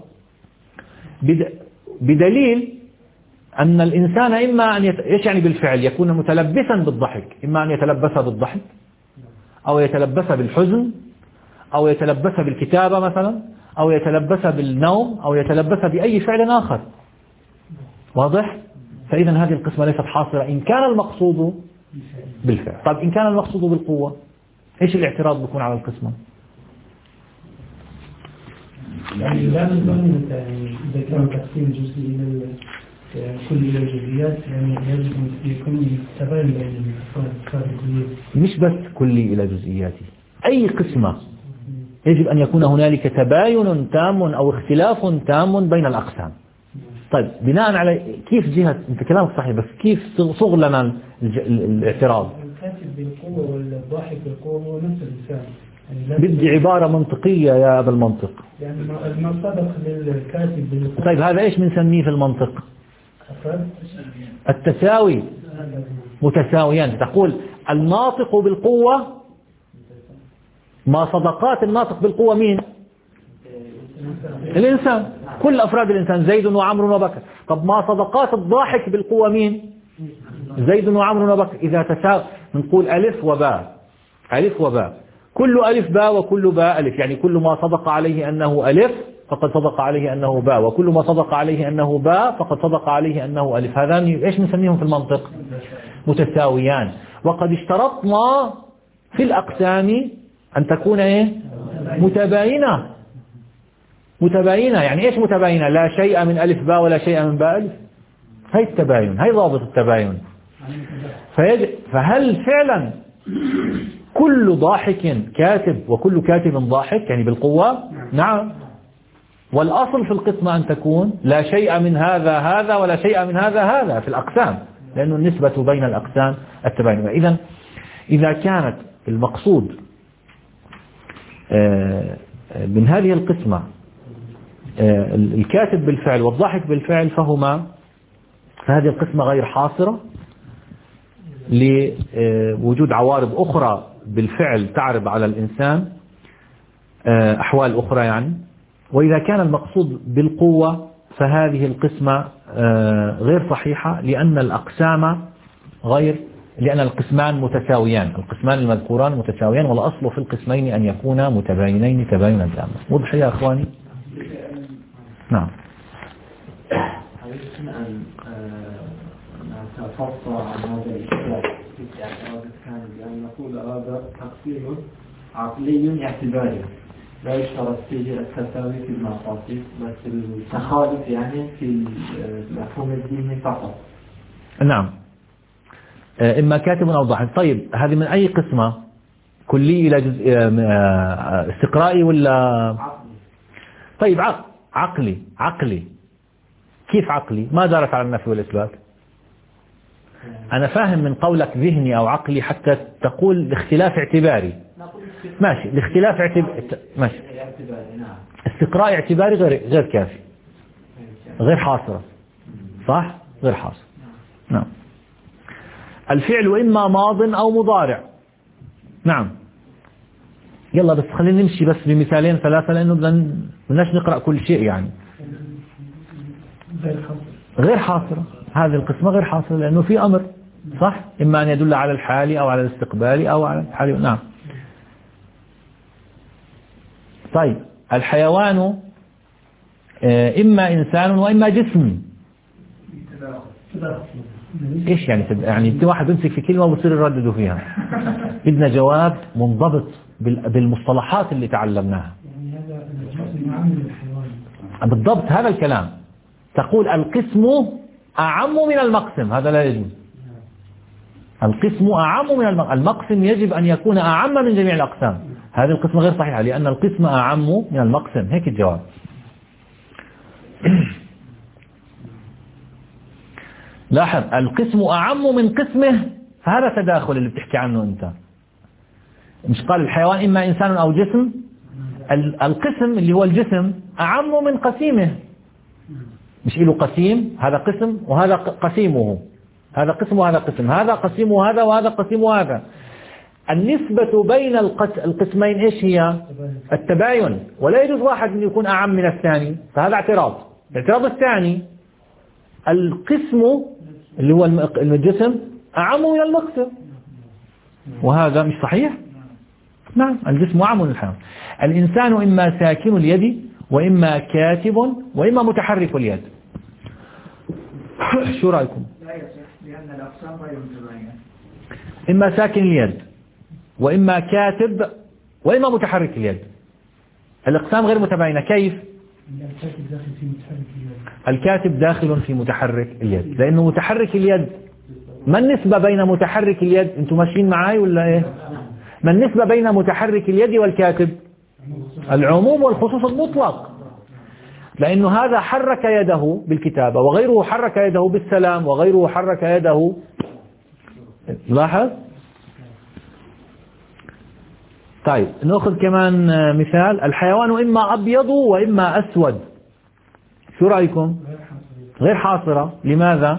بدليل أن الإنسان إما أن يت... إيش يعني بالفعل؟ يكون متلبسا بالضحك، إما أن يتلبس بالضحك أو يتلبس بالحزن أو يتلبس بالكتابة مثلا، أو يتلبس بالنوم، أو يتلبس بأي فعل آخر. واضح؟ فإذا هذه القسمة ليست حاصرة إن كان المقصود بالفعل. طيب إن كان المقصود بالقوة، إيش الاعتراض بيكون على القسمة؟ يعني لا نظن يعني إذا كان تقسيم جزئي إلى كل إلى الجزئيات، يعني يجب أن يكون تباين بين الأفراد الكلية. مش بس كلي إلى جزئياته، أي قسمة يجب أن يكون هنالك تباين تام أو اختلاف تام بين الأقسام. طيب بناء على كيف جهة، أنت كلامك صحيح، بس كيف صغ لنا الاعتراض؟ الكاتب بالقوة والضاحك بالقوة هو نفس الإنسان. يعني بدي عبارة منطقية يا أبا المنطق. يعني ما صدق للكاتب بالقوة. طيب هذا إيش بنسميه في المنطق؟ التساوي، متساويان. تقول الناطق بالقوة، ما صدقات الناطق بالقوة مين؟ الإنسان، كل أفراد الإنسان، زيد وعمر وبكر. طب ما صدقات الضاحك بالقوة مين؟ زيد وعمر وبكر. إذا تساوي نقول ألف وباء، ألف وباء، كل ألف باء وكل باء ألف، يعني كل ما صدق عليه أنه ألف فقد صدق عليه أنه باء، وكل ما صدق عليه أنه باء فقد صدق عليه أنه ألف. هذان إيش نسميهم في المنطق؟ متساويان. وقد اشترطنا في الأقسام أن تكون إيه؟ متباينة. متباينة يعني إيش متباينة؟ لا شيء من ألف باء ولا شيء من باء ألف. هاي التباين، هاي ضابط التباين. فهل فعلا كل ضاحك كاتب وكل كاتب ضاحك يعني بالقوة؟ نعم. والأصل في القسمة أن تكون لا شيء من هذا هذا ولا شيء من هذا هذا في الأقسام، لأن النسبة بين الأقسام التباين. إذا إذا كانت المقصود من هذه القسمة الكاتب بالفعل والضاحك بالفعل، فهما فهذه القسمة غير حاصرة لوجود عوارض أخرى بالفعل تعرض على الإنسان أحوال أخرى يعني. وإذا كان المقصود بالقوة فهذه القسمة غير صحيحة، لأن الأقسام غير لأن القسمان متساويان، القسمان المذكوران متساويان، والأصل في القسمين أن يكونا متباينين تباينا تاما. وضح يا أخواني؟ نعم. نتفصل عن هذا الإشكال في الاعتراض الثاني، بأن نقول هذا تقسيم عقلي اعتباري لا يشترط فيه التساوي في المقاصد، بس التخالف يعني في المفهوم الديني فقط. نعم، إما كاتب أو ضاحك. طيب هذه من أي قسمة؟ كلي إلى جزء استقرائي ولا عقلي؟ طيب عقلي. عقلي كيف عقلي؟ ما دارت على النفي والإثبات. أنا فاهم من قولك ذهني أو عقلي حتى تقول الاختلاف اعتباري. ماشي، الاختلاف اعتباري ماشي. استقراء اعتباري غير غير كافي، غير حاصرة، صح؟ غير حاصر. نعم. الفعل إما ماض أو مضارع. نعم. يلا بس خلينا نمشي بس بمثالين ثلاثة، لأنه بدناش نقرأ كل شيء يعني. غير حاصرة، هذه القسمة غير حاصرة لأنه في أمر، صح؟ إما أن يدل على الحال أو على الاستقبال أو على الحال. نعم. طيب الحيوان إما إنسان وإما جسم. إيش يعني؟ يعني أنت واحد يمسك في كلمة وبصير يرددوا فيها. بدنا جواب منضبط بالمصطلحات اللي تعلمناها. بالضبط هذا الكلام. تقول القسم أعم من المقسم، هذا لا يجوز. القسم أعم من المقسم. المقسم يجب أن يكون أعم من جميع الأقسام. هذه القسمة غير صحيحة لأن القسم أعم من المقسم. هيك الجواب. لاحظ القسم أعم من قسمه، فهذا تداخل اللي بتحكي عنه أنت. مش قال الحيوان إما إنسان أو جسم؟ القسم اللي هو الجسم أعم من قسيمه. مش له قسيم، هذا قسم وهذا قسيمه، هذا قسم وهذا قسم، هذا قسيم وهذا وهذا قسيم وهذا. النسبة بين القسمين إيش هي؟ التباين، ولا يجوز واحد أن يكون أعم من الثاني، فهذا اعتراض. الاعتراض الثاني القسم اللي هو الجسم أعم من المقسم، وهذا مش صحيح. نعم الجسم أعم من الحيوان. الإنسان إما ساكن اليد وإما كاتب وإما متحرك اليد. شو رأيكم؟ لا يصح لأن الأقسام غير متباينة. إما ساكن اليد وإما كاتب وإما متحرك اليد. الأقسام غير متباينة. كيف؟ الكاتب داخل في متحرك اليد. الكاتب داخل في متحرك اليد، لأنه متحرك اليد. ما النسبة بين متحرك اليد؟ أنتم ماشيين معاي ولا إيه؟ ما النسبة بين متحرك اليد والكاتب؟ العموم والخصوص المطلق، لأنه هذا حرك يده بالكتابة وغيره حرك يده بالسلام وغيره حرك يده. لاحظ. طيب نأخذ كمان مثال. الحيوان إما أبيض وإما أسود. شو رأيكم؟ غير حاصرة. لماذا؟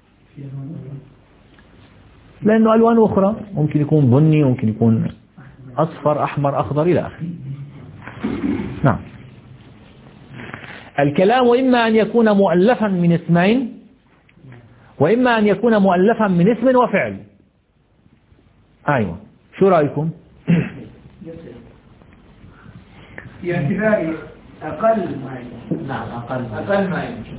لأنه ألوان أخرى، ممكن يكون بني، ممكن يكون أصفر أحمر أخضر إلى آخره. نعم. الكلام إما أن يكون مؤلفا من اسمين وإما أن يكون مؤلفا من اسم وفعل. أيوة. شو رأيكم؟ في اعتبار أقل ما يمكن. نعم أقل أقل ما يمكن.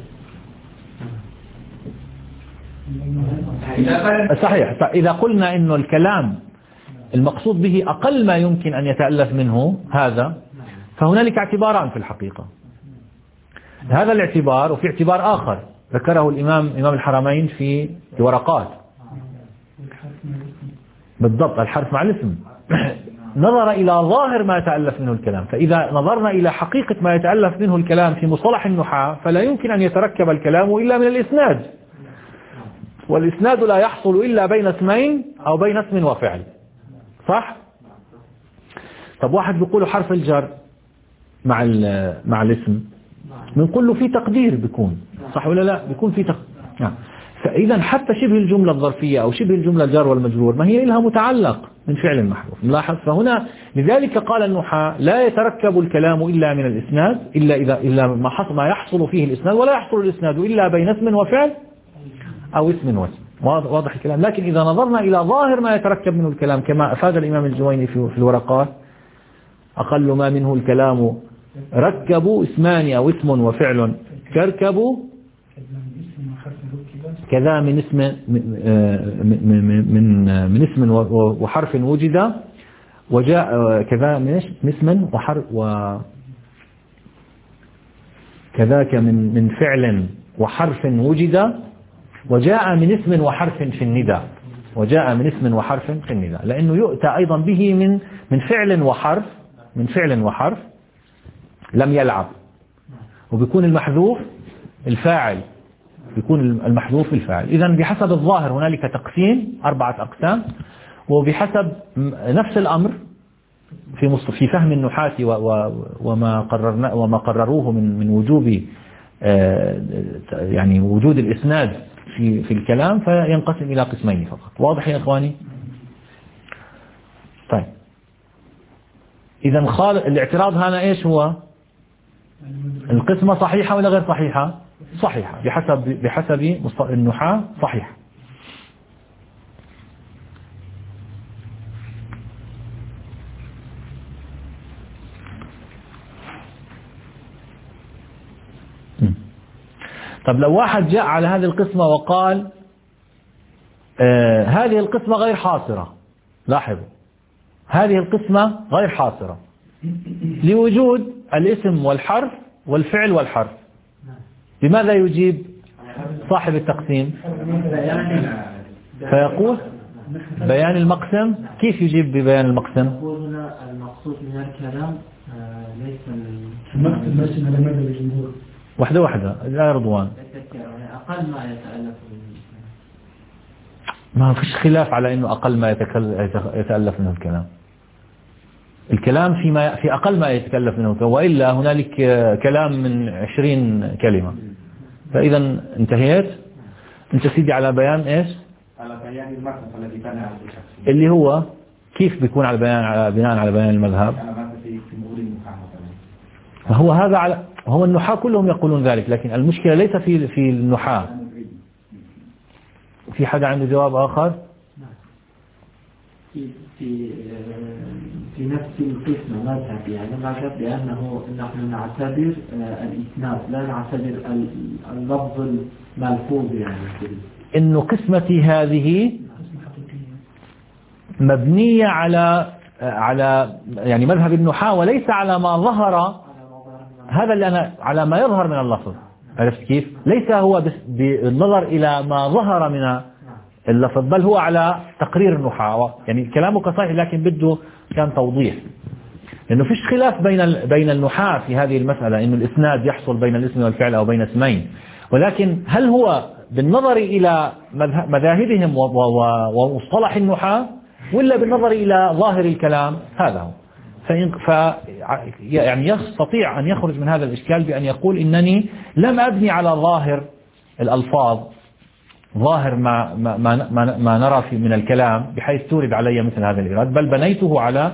صحيح. إذا قلنا إنه الكلام المقصود به أقل ما يمكن أن يتألف منه هذا، فهنالك اعتباران في الحقيقة. هذا الاعتبار وفي اعتبار آخر ذكره الإمام إمام الحرمين في الورقات. بالضبط، الحرف مع الاسم. نظر إلى ظاهر ما يتألف منه الكلام. فإذا نظرنا إلى حقيقة ما يتألف منه الكلام في مصطلح النحاة، فلا يمكن أن يتركب الكلام إلا من الإسناد، والإسناد لا يحصل إلا بين اسمين أو بين اسم وفعل. صح؟ طب واحد بيقول حرف الجر مع مع الاسم، بنقول له في تقدير، بيكون صح ولا لا؟ بيكون في تقدير. نعم. فإذا حتى شبه الجملة الظرفية أو شبه الجملة الجار والمجرور ما هي لها متعلق من فعل محذوف. نلاحظ. فهنا لذلك قال النحاة لا يتركب الكلام إلا من الإسناد، إلا إذا إلا ما حصل ما يحصل فيه الإسناد، ولا يحصل الإسناد إلا بين اسم وفعل أو اسم واسم. واضح الكلام. لكن إذا نظرنا إلى ظاهر ما يتركب منه الكلام كما أفاد الإمام الجويني في الورقات، أقل ما منه الكلام ركبوا اسمان أو اسم وفعل كركبوا كذا من اسم من من اسم وحرف وجد وجاء كذا من اسم وحرف وكذاك من من فعل وحرف وجد وجاء من اسم وحرف في النداء. وجاء من اسم وحرف في النداء، لأنه يؤتى أيضا به من من فعل وحرف من فعل وحرف لم يلعب، وبيكون المحذوف الفاعل، بيكون المحذوف الفاعل. إذا بحسب الظاهر هنالك تقسيم أربعة أقسام، وبحسب نفس الأمر في في فهم النحاة وما قررنا وما قرروه من من وجوب يعني وجود الإسناد في في الكلام، فينقسم إلى قسمين فقط. واضح يا إخواني؟ طيب إذا خال الاعتراض هنا إيش هو؟ القسمة صحيحة ولا غير صحيحة؟ صحيحة بحسب بحسب النحاة صحيحة. طب لو واحد جاء على هذه القسمة وقال آه هذه القسمة غير حاصرة، لاحظوا هذه القسمة غير حاصرة لوجود الاسم والحرف والفعل والحرف، لماذا يجيب صاحب التقسيم؟ فيقول بيان المقسم. كيف يجيب ببيان المقسم؟ يقول هنا المقصود من الكلام ليس المقسم ماشي على مدى الجمهور. واحدة واحدة لا رضوان. أقل ما يتألف من ما فيش خلاف على إنه أقل ما يتألف منه الكلام. الكلام فيما في أقل ما يتكلف منه، وإلا هنالك كلام من عشرين كلمة. فإذا انتهيت أنت سيدي على بيان إيش؟ على بيان المقسم الذي بنى على الشخص. اللي هو كيف بيكون على بيان على بناء على بيان المذهب؟ فهو هذا على هو النحاة كلهم يقولون ذلك، لكن المشكلة ليس في في النحاة. في حدا عنده جواب آخر؟ في في في نفس القسم مذهب، يعني مذهب بأنه نحن نعتبر الإسناد لا نعتبر اللفظ الملفوظ، يعني إنه قسمتي هذه مبنية على على يعني مذهب النحاة وليس على ما ظهر، هذا اللي أنا على ما يظهر من اللفظ. عرفت كيف؟ ليس هو بالنظر إلى ما ظهر من اللفظ، بل هو على تقرير النحاة. يعني كلامك صحيح لكن بده كان توضيح، لأنه فيش خلاف بين بين النحاة في هذه المسألة، إنه الإسناد يحصل بين الاسم والفعل أو بين اسمين، ولكن هل هو بالنظر إلى مذاهبهم ومصطلح النحاة ولا بالنظر إلى ظاهر الكلام؟ هذا هو. ف يعني يستطيع أن يخرج من هذا الإشكال بأن يقول إنني لم أبني على ظاهر الألفاظ، ظاهر ما ما ما, ما نرى في من الكلام بحيث تورد علي مثل هذا الإيراد، بل بنيته على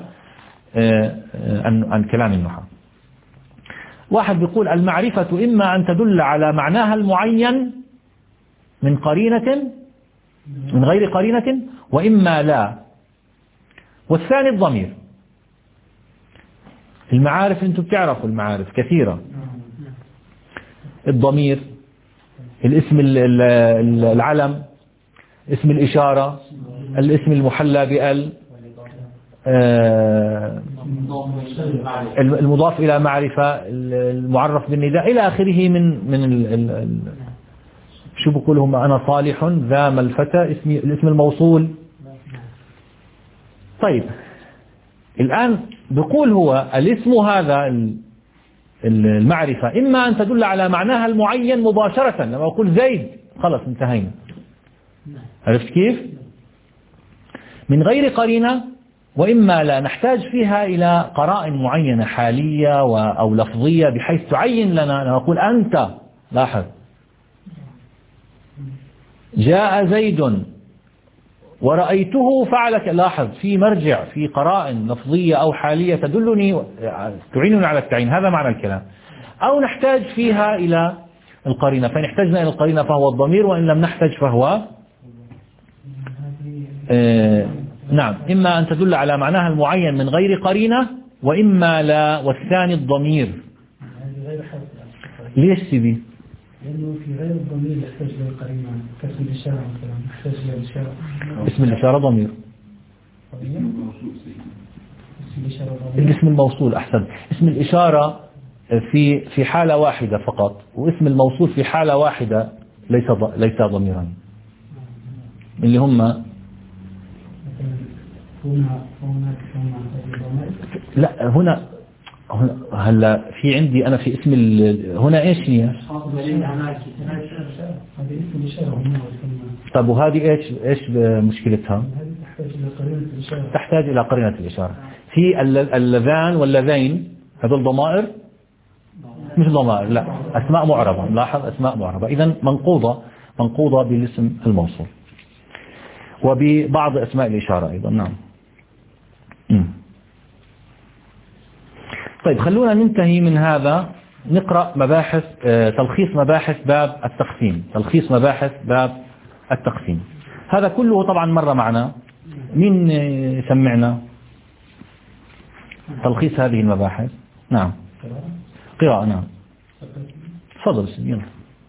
عن كلام النحاة. واحد بيقول المعرفة إما أن تدل على معناها المعين من قرينة من غير قرينة وإما لا، والثاني الضمير. المعارف أنتم بتعرفوا المعارف كثيرة، الضمير، الاسم العلم، اسم الإشارة، الاسم المحلى بال، المضاف إلى معرفة، المعرف بالنداء إلى آخره من من ال ال شو بقول هم أنا صالح ذام الفتى، اسم الاسم الموصول. طيب الآن بقول هو الاسم هذا المعرفة إما أن تدل على معناها المعين مباشرة، لما أقول زيد خلص انتهينا. عرفت كيف؟ من غير قرينة، وإما لا نحتاج فيها إلى قرائن معينة حالية أو لفظية بحيث تعين لنا. لما أقول أنت، لاحظ جاء زيد ورأيته فعلك، لاحظ في مرجع في قرائن لفظية أو حالية تدلني تعينني على التعيين، هذا معنى الكلام. أو نحتاج فيها إلى القرينة، فإن احتجنا إلى القرينة فهو الضمير، وإن لم نحتاج فهو آه نعم إما أن تدل على معناها المعين من غير قرينة وإما لا، والثاني الضمير. ليش سيدي؟ لأنه في غير الضمير يحتاج للقرينة كاسم الإشارة مثلا، يحتاج للإشارة. اسم الإشارة ضمير. الاسم الموصول أحسن. اسم الإشارة في في حالة واحدة فقط، واسم الموصول في حالة واحدة ليس ليس ضميرا، اللي هم هنا هناك لا هنا هلا في عندي أنا في اسم هنا إيش هي؟ طب وهذه إيش إيش مشكلتها؟ تحتاج إلى قرينة الإشارة. في اللذان واللذين هذول ضمائر مش ضمائر، لا أسماء معربة. لاحظ أسماء معربة، إذن منقوضة منقوضة بالاسم الموصول وببعض أسماء الإشارة أيضا. نعم. م. طيب خلونا ننتهي من هذا، نقرأ مباحث آه تلخيص مباحث باب التقسيم. تلخيص مباحث باب التقسيم هذا كله طبعا مرة معنا. مين سمعنا تلخيص هذه المباحث؟ نعم قراءة. نعم تفضل يلا.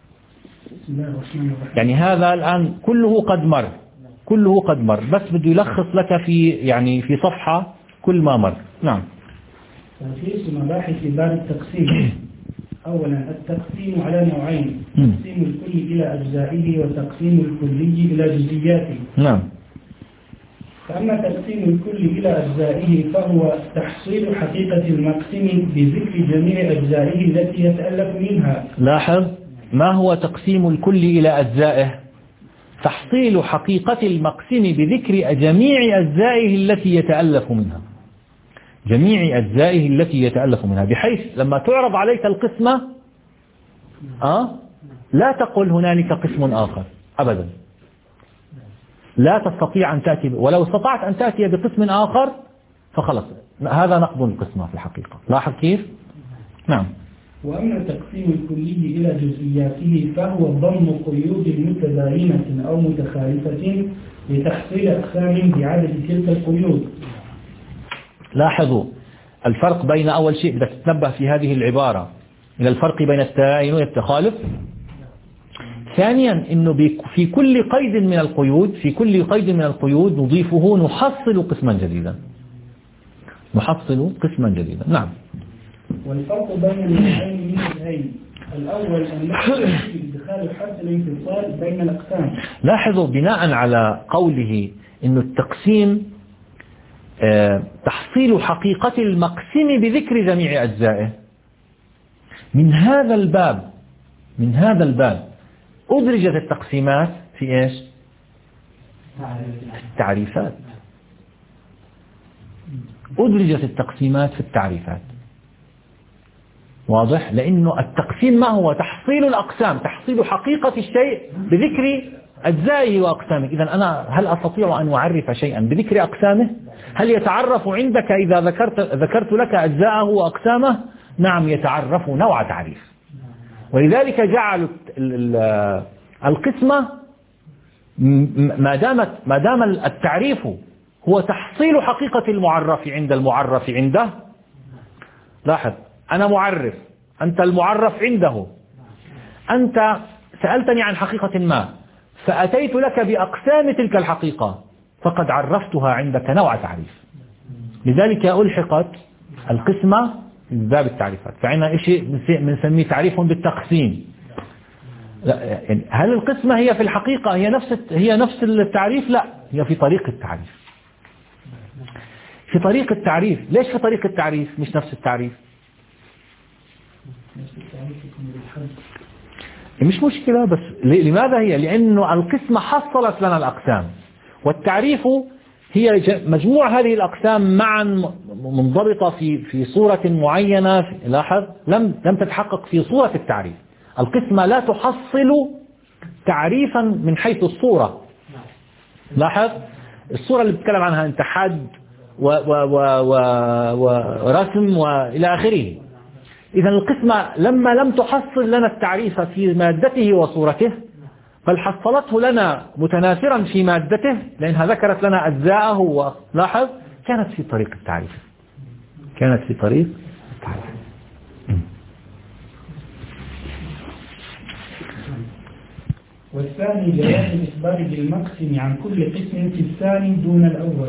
يعني هذا الآن كله قد مر، كله قد مر، بس بده يلخص لك في يعني في صفحة كل ما مر. نعم. تلخيص مباحث باب التقسيم. أولا التقسيم على نوعين، تقسيم الكل إلى أجزائه وتقسيم الكلي إلى جزئياته. نعم. فأما تقسيم الكل إلى أجزائه فهو تحصيل حقيقة المقسم بذكر جميع أجزائه التي يتألف منها. لاحظ، ما هو تقسيم الكل إلى أجزائه؟ تحصيل حقيقة المقسم بذكر جميع أجزائه التي يتألف منها، جميع أجزائه التي يتألف منها، بحيث لما تعرض عليك القسمة أه؟ لا تقل هنالك قسم آخر أبدا، لا تستطيع أن تأتي، ولو استطعت أن تأتي بقسم آخر فخلص هذا نقض القسمة في الحقيقة. لاحظ كيف؟ نعم. وأما تقسيم الكلي إلى جزئياته فهو ضم قيود متباينة أو متخالفة لتحصيل أقسام بعدد تلك القيود. لاحظوا الفرق بين، أول شيء بدك تتنبه في هذه العبارة إلى الفرق بين التباين والتخالف. ثانيا إنه في كل قيد من القيود، في كل قيد من القيود نضيفه نحصل قسما جديدا، نحصل قسما جديدا. نعم. والفرق بين النوعين من الهين الأول أن إدخال حرف الانفصال بين الأقسام. لاحظوا بناء على قوله إنه التقسيم اه تحصيل حقيقة المقسم بذكر جميع أجزائه، من هذا الباب من هذا الباب أدرجت التقسيمات في إيش؟ التعريفات. أدرجت التقسيمات في التعريفات. واضح؟ لأنه التقسيم ما هو؟ تحصيل الأقسام، تحصيل حقيقة الشيء بذكر أجزائه وأقسامه. إذن أنا هل أستطيع أن أعرف شيئا بذكر أقسامه؟ هل يتعرف عندك إذا ذكرت, ذكرت لك أجزاءه وأقسامه؟ نعم يتعرف، نوع تعريف. ولذلك جعلوا القسمة ما دامت ما دام التعريف هو تحصيل حقيقة المعرف عند المعرف عنده. لاحظ، أنا معرف، أنت المعرف عنده، أنت سألتني عن حقيقة ما فأتيت لك بأقسام تلك الحقيقة فقد عرفتها عندك نوع تعريف. لذلك ألحقت القسمة من باب التعريفات. فعندنا شيء بنسميه تعريف بالتقسيم. هل القسمة هي في الحقيقة هي نفس هي نفس التعريف؟ لا، هي في طريق التعريف. في طريق التعريف. ليش في طريق التعريف مش نفس التعريف؟ مش مشكلة، بس لماذا هي؟ لأنه القسمة حصلت لنا الأقسام، والتعريف هي مجموع هذه الأقسام معا منضبطة في في صورة معينة. لاحظ، لم لم تتحقق في صورة التعريف. القسمة لا تحصل تعريفا من حيث الصورة. لاحظ، الصورة اللي بتكلم عنها انت حد ورسم وإلى آخره. إذا القسمة لما لم تحصل لنا التعريف في مادته وصورته بل حصلته لنا متناثرا في مادته لأنها ذكرت لنا أجزاءه، ولاحظ كانت في طريق التعريف، كانت في طريق التعريف. والثاني جواز الإخبار بالمقسم عن كل قسم في الثاني دون الأول.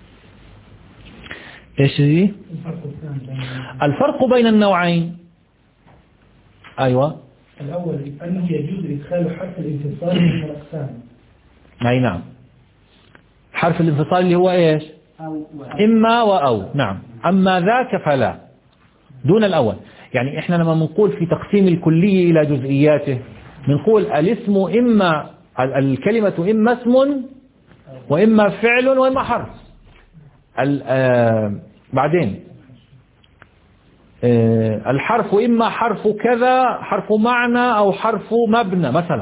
إيش هي؟ الفرق بين النوعين. أيوة. الأول أنه يجوز إدخال حرف الانفصال من الأقسام. أي نعم. حرف الانفصال اللي هو إيش؟ إما وأو. نعم. أما ذاك فلا، دون الأول. يعني إحنا لما نقول في تقسيم الكلي إلى جزئياته نقول الاسم إما الكلمة إما اسم وإما فعل وإما حرف. آه بعدين آه الحرف إما حرف كذا، حرف معنى أو حرف مبنى مثلا.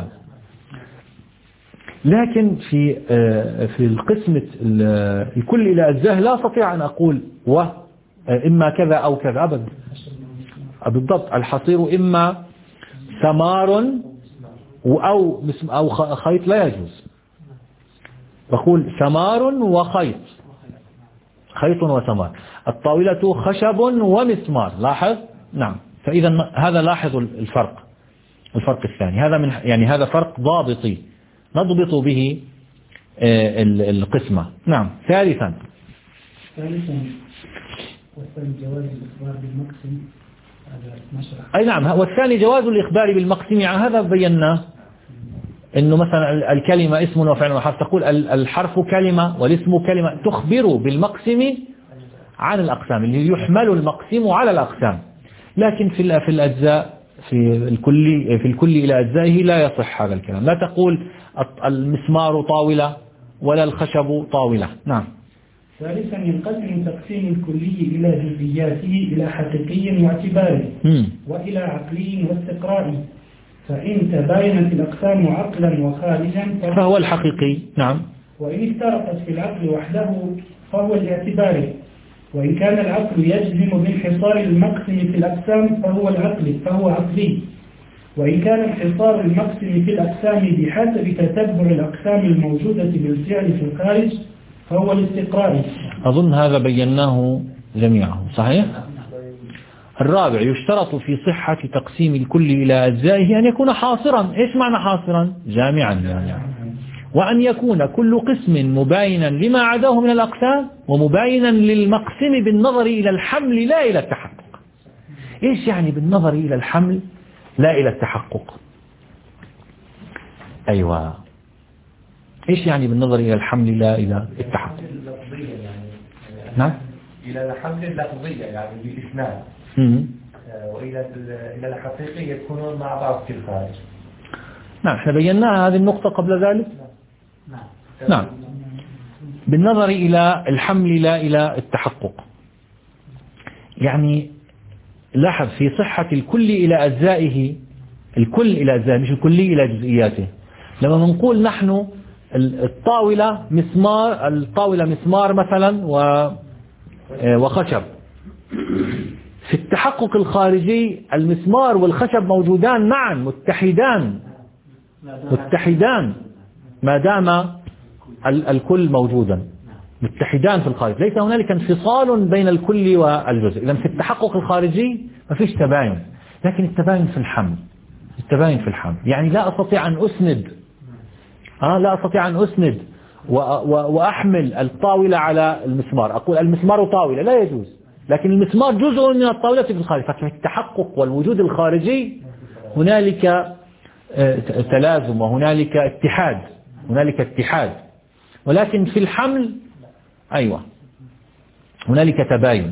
لكن في آه في القسمة الكل إلى أجزاء لا أستطيع أن أقول و إما كذا أو كذا أبدا. بالضبط، الحصير إما ثمار أو أو خيط لا يجوز. بقول ثمار وخيط، خيط وثمار. الطاولة خشب ومسمار. لاحظ. نعم. فإذا هذا لاحظ الفرق، الفرق الثاني هذا من يعني هذا فرق ضابطي نضبط به القسمة. نعم. ثالثا ثالثا والثاني جواز الإخبار بالمقسم. أي نعم. والثاني جواز الإخبار بالمقسم، هذا بيناه إنه مثلا الكلمة اسم وفعل وحرف، تقول الحرف كلمة والاسم كلمة، تخبر بالمقسم عن الأقسام اللي يحمل المقسم على الأقسام. لكن في في الأجزاء في الكل في الكل إلى أجزائه لا يصح هذا الكلام. لا تقول المسمار طاولة ولا الخشب طاولة. نعم. ثالثا ينقسم تقسيم الكلي إلى جزئياته إلى حقيقي واعتباري وإلى عقلي واستقرائي. فإن تباينت الأقسام عقلا وخارجا فهو الحقيقي. نعم. وإن افترقت في العقل وحده فهو الاعتباري. وإن كان العقل يجزم بانحصار المقسم في الأقسام فهو العقلي فهو عقلي. وإن كان انحصار المقسم في الأقسام بحسب تتبع الأقسام الموجودة بالفعل في الخارج فهو الاستقرائي. أظن هذا بيناه جميعا. صحيح؟ الرابع يشترط في صحة تقسيم الكل إلى أجزائه أن يكون حاصرا. إيش معنى حاصرا؟ جامعا يعني. وأن يكون كل قسم مباينا لما عداه من الأقسام ومباينا للمقسم بالنظر إلى الحمل لا إلى التحقق. إيش يعني بالنظر إلى الحمل لا إلى التحقق؟ أيوة، إيش يعني بالنظر إلى الحمل لا إلى التحقق؟ نعم، إلى الحمل اللفظية يعني بالإسناد، وإلى إلى الحقيقي يكونون مع بعض في الخارج. نعم، احنا بيناها هذه النقطة قبل ذلك. نعم، بالنظر إلى الحمل لا إلى التحقق. يعني لاحظ في صحة الكل إلى أجزائه، الكل إلى أجزائه مش الكلي إلى جزئياته. لما نقول نحن الطاولة مسمار، الطاولة مسمار مثلا وخشب، في التحقق الخارجي المسمار والخشب موجودان معا متحدان متحدان ما دام الكل موجودا، متحدان في الخارج، ليس هنالك انفصال بين الكل والجزء. إذن في التحقق الخارجي ما فيش تباين، لكن التباين في الحمل، التباين في الحمل يعني لا أستطيع أن أسند آه لا أستطيع أن أسند وأحمل الطاولة على المسمار، أقول المسمار طاولة، لا يجوز، لكن المسمار جزء من الطاولة في الخارج. ففي التحقق والوجود الخارجي هنالك تلازم وهنالك اتحاد، هنالك اتحاد، ولكن في الحمل أيوة هنالك تباين.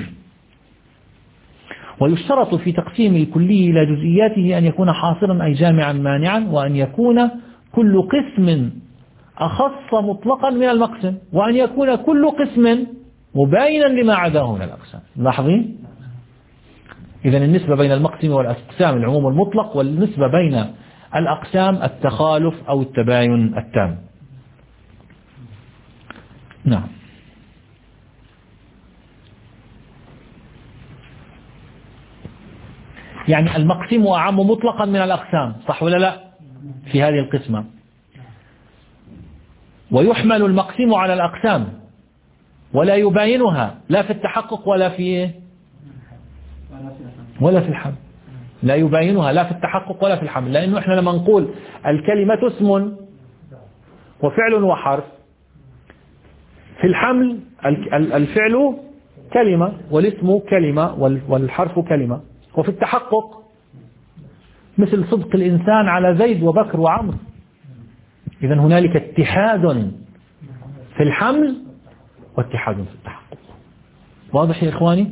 ويشترط في تقسيم الكلي إلى جزئياته أن يكون حاصرا أي جامعا مانعا، وأن يكون كل قسم أخص مطلقا من المقسم، وأن يكون كل قسم مباينا لما عداه من الأقسام. لاحظين؟ إذن النسبة بين المقسم والأقسام العموم المطلق، والنسبة بين الأقسام التخالف أو التباين التام. نعم. يعني المقسم أعم مطلقا من الأقسام، صح ولا لا؟ في هذه القسمة. ويحمل المقسم على الأقسام ولا يباينها لا في التحقق ولا في ولا في الحمل، لا يباينها لا في التحقق ولا في الحمل. لأنه إحنا لما نقول الكلمة اسم وفعل وحرف، في الحمل الفعل كلمة والاسم كلمة والحرف كلمة، وفي التحقق مثل صدق الإنسان على زيد وبكر وعمر. إذن هنالك اتحاد في الحمل واتحاد في التحقق. واضح يا إخواني؟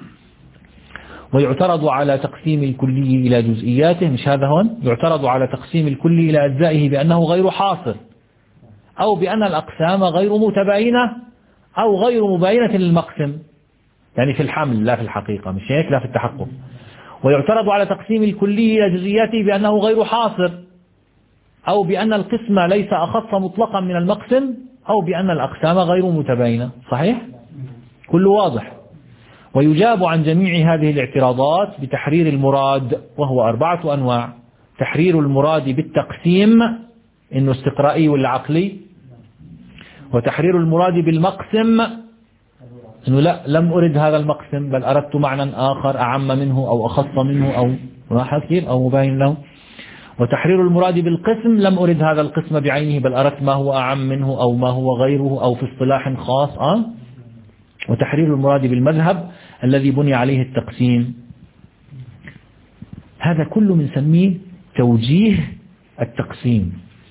ويعترض على تقسيم الكلي إلى جزئياته، مش هذا هون، يعترض على تقسيم الكلي إلى أجزائه بأنه غير حاصر، أو بأن الأقسام غير متباينة أو غير مباينة للمقسم، يعني في الحمل لا في الحقيقة، مش هيك، لا في التحقق. ويعترض على تقسيم الكلي إلى جزئياته بأنه غير حاصر، أو بأن القسم ليس أخص مطلقا من المقسم، أو بأن الأقسام غير متباينة. صحيح؟ كله واضح. ويجاب عن جميع هذه الاعتراضات بتحرير المراد، وهو أربعة أنواع: تحرير المراد بالتقسيم إنه استقرائي ولا عقلي، وتحرير المراد بالمقسم إنه لا لم أرد هذا المقسم بل أردت معنى آخر أعم منه أو أخص منه أو راح كيف أو مباين له. وتحرير المراد بالقسم لم أرد هذا القسم بعينه بل أردت ما هو أعم منه أو ما هو غيره أو في اصطلاح خاص. آه؟ وتحرير المراد بالمذهب الذي بني عليه التقسيم. هذا كله بنسميه توجيه التقسيم،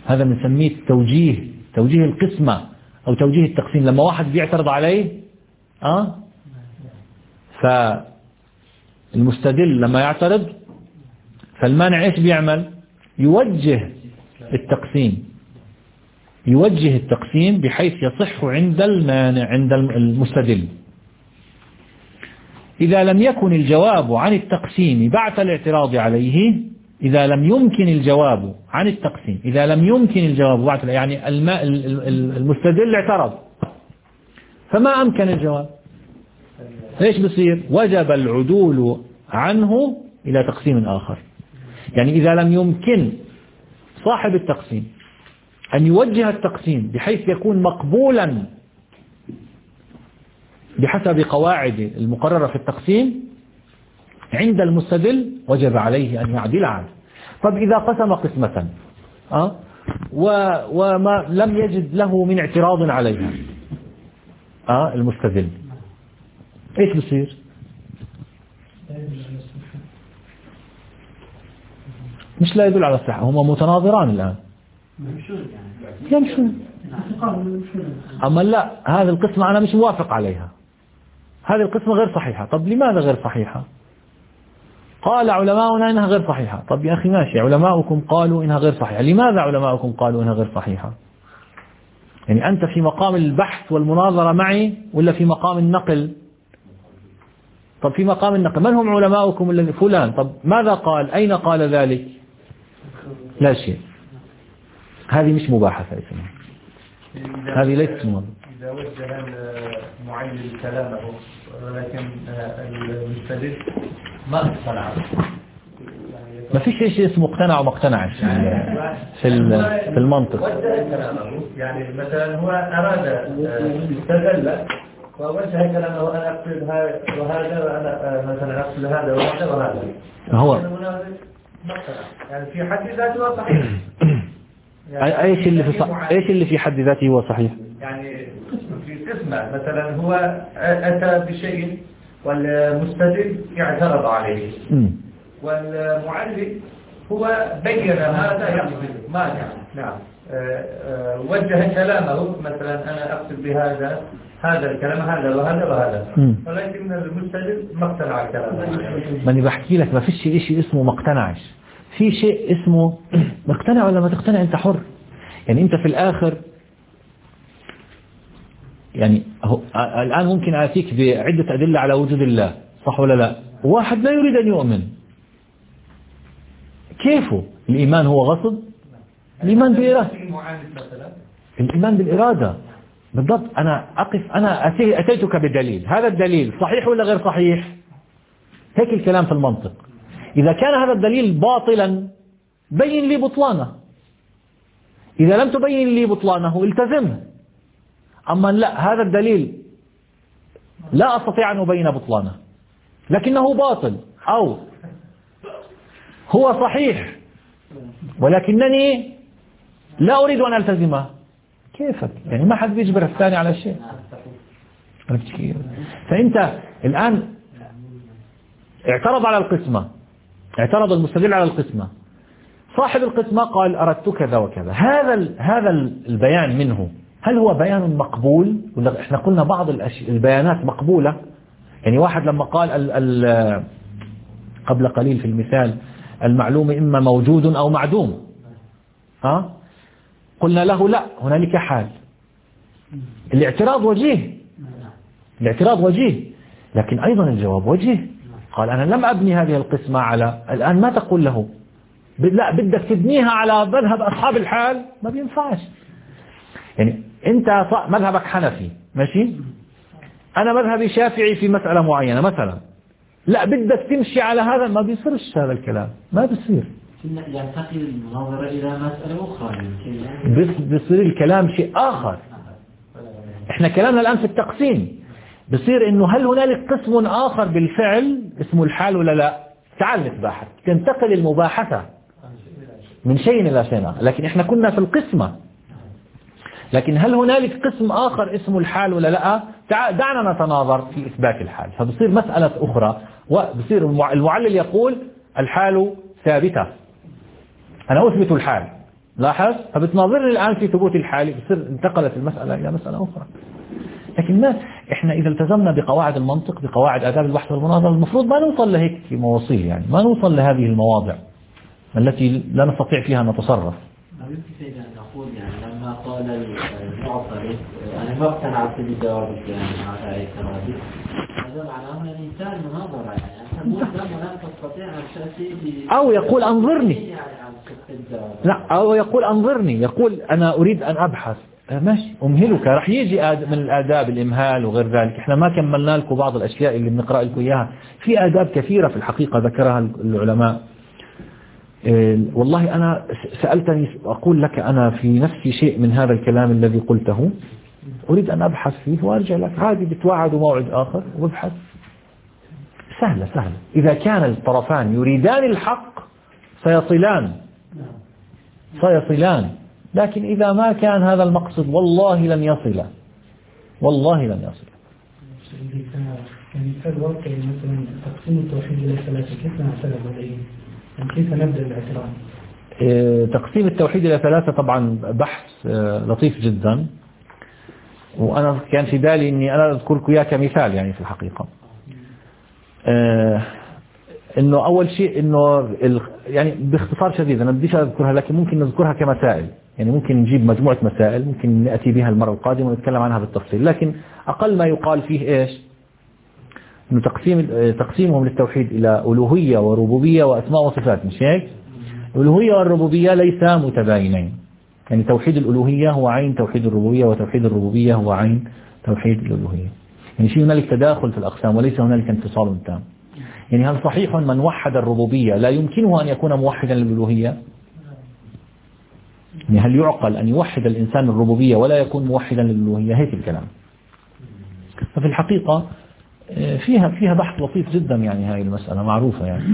هذا بنسميه توجيه توجيه القسمة أو توجيه التقسيم. لما واحد بيعترض عليه أه فالمستدل لما يعترض فالمانع إيش بيعمل؟ يوجه التقسيم يوجه التقسيم بحيث يصح عند المانع عند المستدل. إذا لم يكن الجواب عن التقسيم بعد الاعتراض عليه، إذا لم يمكن الجواب عن التقسيم إذا لم يمكن الجواب بعد يعني المستدل اعترض فما أمكن الجواب، إيش بصير؟ وجب العدول عنه إلى تقسيم آخر. يعني إذا لم يمكن صاحب التقسيم أن يوجه التقسيم بحيث يكون مقبولا بحسب قواعد المقررة في التقسيم عند المستدل، وجب عليه أن يعدل عنه. طب إذا قسم قسمة أه؟ وما لم يجد له من اعتراض عليها أه؟ المستدل إيش بصير؟ مش لا يدل على الصحة، هما متناظران الآن يمشون. أما لا، هذه القسمة أنا مش موافق عليها، هذه القسمة غير صحيحة. طب لماذا غير صحيحة؟ قال علماؤنا إنها غير صحيحة. طب يا أخي ماشي، علماؤكم قالوا إنها غير صحيحة، لماذا علماؤكم قالوا إنها غير صحيحة؟ يعني أنت في مقام البحث والمناظرة معي ولا في مقام النقل؟ طب في مقام النقل، من هم علماؤكم الذي فلان؟ طب ماذا قال؟ أين قال ذلك؟ لا شيء. هذه مش مباحثة اسمها، هذه ليست مباحثة. إذا وجه المعلم كلامه ولكن المستدل ما اقتنع، ما فيش شيء اسمه اقتنع وما اقتنعش في في المنطق. وجه كلامه، يعني مثلا هو أراد استدل ووجه كلامه أنا أقصد وهذا وأنا مثلا أقصد هذا وهذا وهذا، هو يعني في حد ذاته صحيح. يعني ايش اللي في صح... ايش اللي في حد ذاته هو صحيح؟ يعني في قسمة مثلا هو أتى بشيء والمستدل اعترض عليه م. والمعلم هو بين هذا يقصد مانع. نعم. وجه كلامه مثلا أنا أقصد بهذا هذا الكلام هذا وهذا وهذا م. ولكن المستدل ما اقتنع كلامه. ماني بحكي لك ما فيش شيء اسمه ما اقتنعش، في شيء اسمه مقتنع ولا ما تقتنع، انت حر. يعني انت في الاخر يعني هو الان ممكن اتيك بعدة ادلة على وجود الله، صح ولا لا؟ واحد لا يريد ان يؤمن، كيفه؟ الايمان هو غصب؟ الايمان بالإرادة، الايمان بالإرادة بالضبط. انا اقف انا اتيتك بدليل، هذا الدليل صحيح ولا غير صحيح؟ هيك الكلام في المنطق. إذا كان هذا الدليل باطلا بين لي بطلانه، إذا لم تبين لي بطلانه التزمه. أما لا، هذا الدليل لا أستطيع أن أبين بطلانه لكنه باطل أو هو صحيح ولكنني لا أريد أن ألتزمه، كيفك؟ يعني ما حد بيجبر الثاني على شيء. فأنت الآن اعترض على القسمة، اعترض المستدل على القسمة، صاحب القسمة قال أردت كذا وكذا، هذا هذا البيان منه هل هو بيان مقبول؟ ولا احنا قلنا بعض البيانات مقبولة. يعني واحد لما قال ال ال قبل قليل في المثال المعلوم إما موجود أو معدوم، ها قلنا له لا، هنالك حال. الاعتراض وجيه، الاعتراض وجيه، لكن أيضا الجواب وجيه. قال أنا لم أبني هذه القسمة على، الآن ما تقول له لا بدك تبنيها على مذهب أصحاب الحال، ما بينفعش. يعني أنت مذهبك حنفي ماشي، أنا مذهبي شافعي في مسألة معينة مثلا، لا بدك تمشي على هذا، ما بيصيرش هذا الكلام، ما بيصير. ينتقل المناظرة إلى مسألة أخرى، بيصير الكلام شيء آخر. احنا كلامنا الآن في التقسيم، بصير انه هل هنالك قسم آخر بالفعل اسمه الحال ولا لا؟ تعال نتباحث، تنتقل المباحثة من شيء إلى شيء. لكن احنا كنا في القسمة، لكن هل هنالك قسم آخر اسمه الحال ولا لا؟ دعنا نتناظر في إثبات الحال. فبصير مسألة أخرى، وبصير المعلل يقول الحال ثابتة، أنا أثبت الحال، لاحظ؟ فبتناظرني الآن في ثبوت الحالي، بصير انتقلت المسألة إلى مسألة أخرى. لكن ما إحنا إذا التزمنا بقواعد المنطق، بقواعد آداب البحث والمناظرة، المفروض ما نوصل لهيك مواصيل، يعني ما نوصل لهذه المواضع التي لا نستطيع فيها أن نتصرف. يمكن أن نقول يعني لما قال المعترض أنا ما اقتنعت بجوابك يعني على هذه الثوابت، هذا معناه أن الإنسان مناظرة يعني مو لا تستطيع أن تأتي أو يقول أنظرني، لا أو يقول أنظرني، يقول أنا أريد أن أبحث، ماشي أمهلك، رح يجي من الآداب الإمهال وغير ذلك. إحنا ما كملنا لكم بعض الأشياء اللي بنقرأ لكم إياها، في آداب كثيرة في الحقيقة ذكرها العلماء. والله أنا سألتني أقول لك أنا في نفسي شيء من هذا الكلام الذي قلته أريد أن أبحث فيه وأرجع لك، عادي بتوعد موعد آخر وابحث. سهلة سهلة، إذا كان الطرفان يريدان الحق سيصلان سيصلان لكن إذا ما كان هذا المقصد والله لن يصل، والله لن يصل. كمثال واقعي مثلا تقسيم التوحيد إلى ثلاثة، كيف نعترض عليه؟ يعني كيف نبدأ الاعتراض؟ تقسيم التوحيد إلى ثلاثة طبعا بحث لطيف جدا، وأنا كان في بالي أني أنا أذكرك إياه كمثال يعني في الحقيقة. إنه أول شيء إنه يعني باختصار شديد أنا بديش أذكرها، لكن ممكن نذكرها كمسائل، يعني ممكن نجيب مجموعة مسائل ممكن نأتي بها المرة القادمة ونتكلم عنها بالتفصيل. لكن أقل ما يقال فيه إيش؟ إنه تقسيم تقسيمهم للتوحيد إلى ألوهية وربوبية وأسماء وصفات، مش هيك؟ الألوهية والربوبية ليسا متباينين، يعني توحيد الألوهية هو عين توحيد الربوبية، وتوحيد الربوبية هو عين توحيد الألوهية. يعني في هنالك تداخل في الأقسام وليس هنالك انفصال تام. يعني هل صحيح من وحد الربوبية لا يمكنه أن يكون موحدا للألوهية؟ يعني هل يعقل أن يوحد الإنسان الربوبية ولا يكون موحدا للألوهية؟ هيك الكلام. ففي الحقيقة فيها فيها بحث لطيف جدا، يعني هاي المسألة معروفة يعني.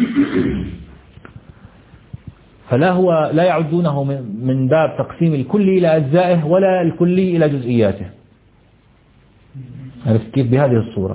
فلا هو لا يعدونه من باب تقسيم الكلي إلى أجزائه ولا الكلي إلى جزئياته. عرفت كيف؟ بهذه الصورة.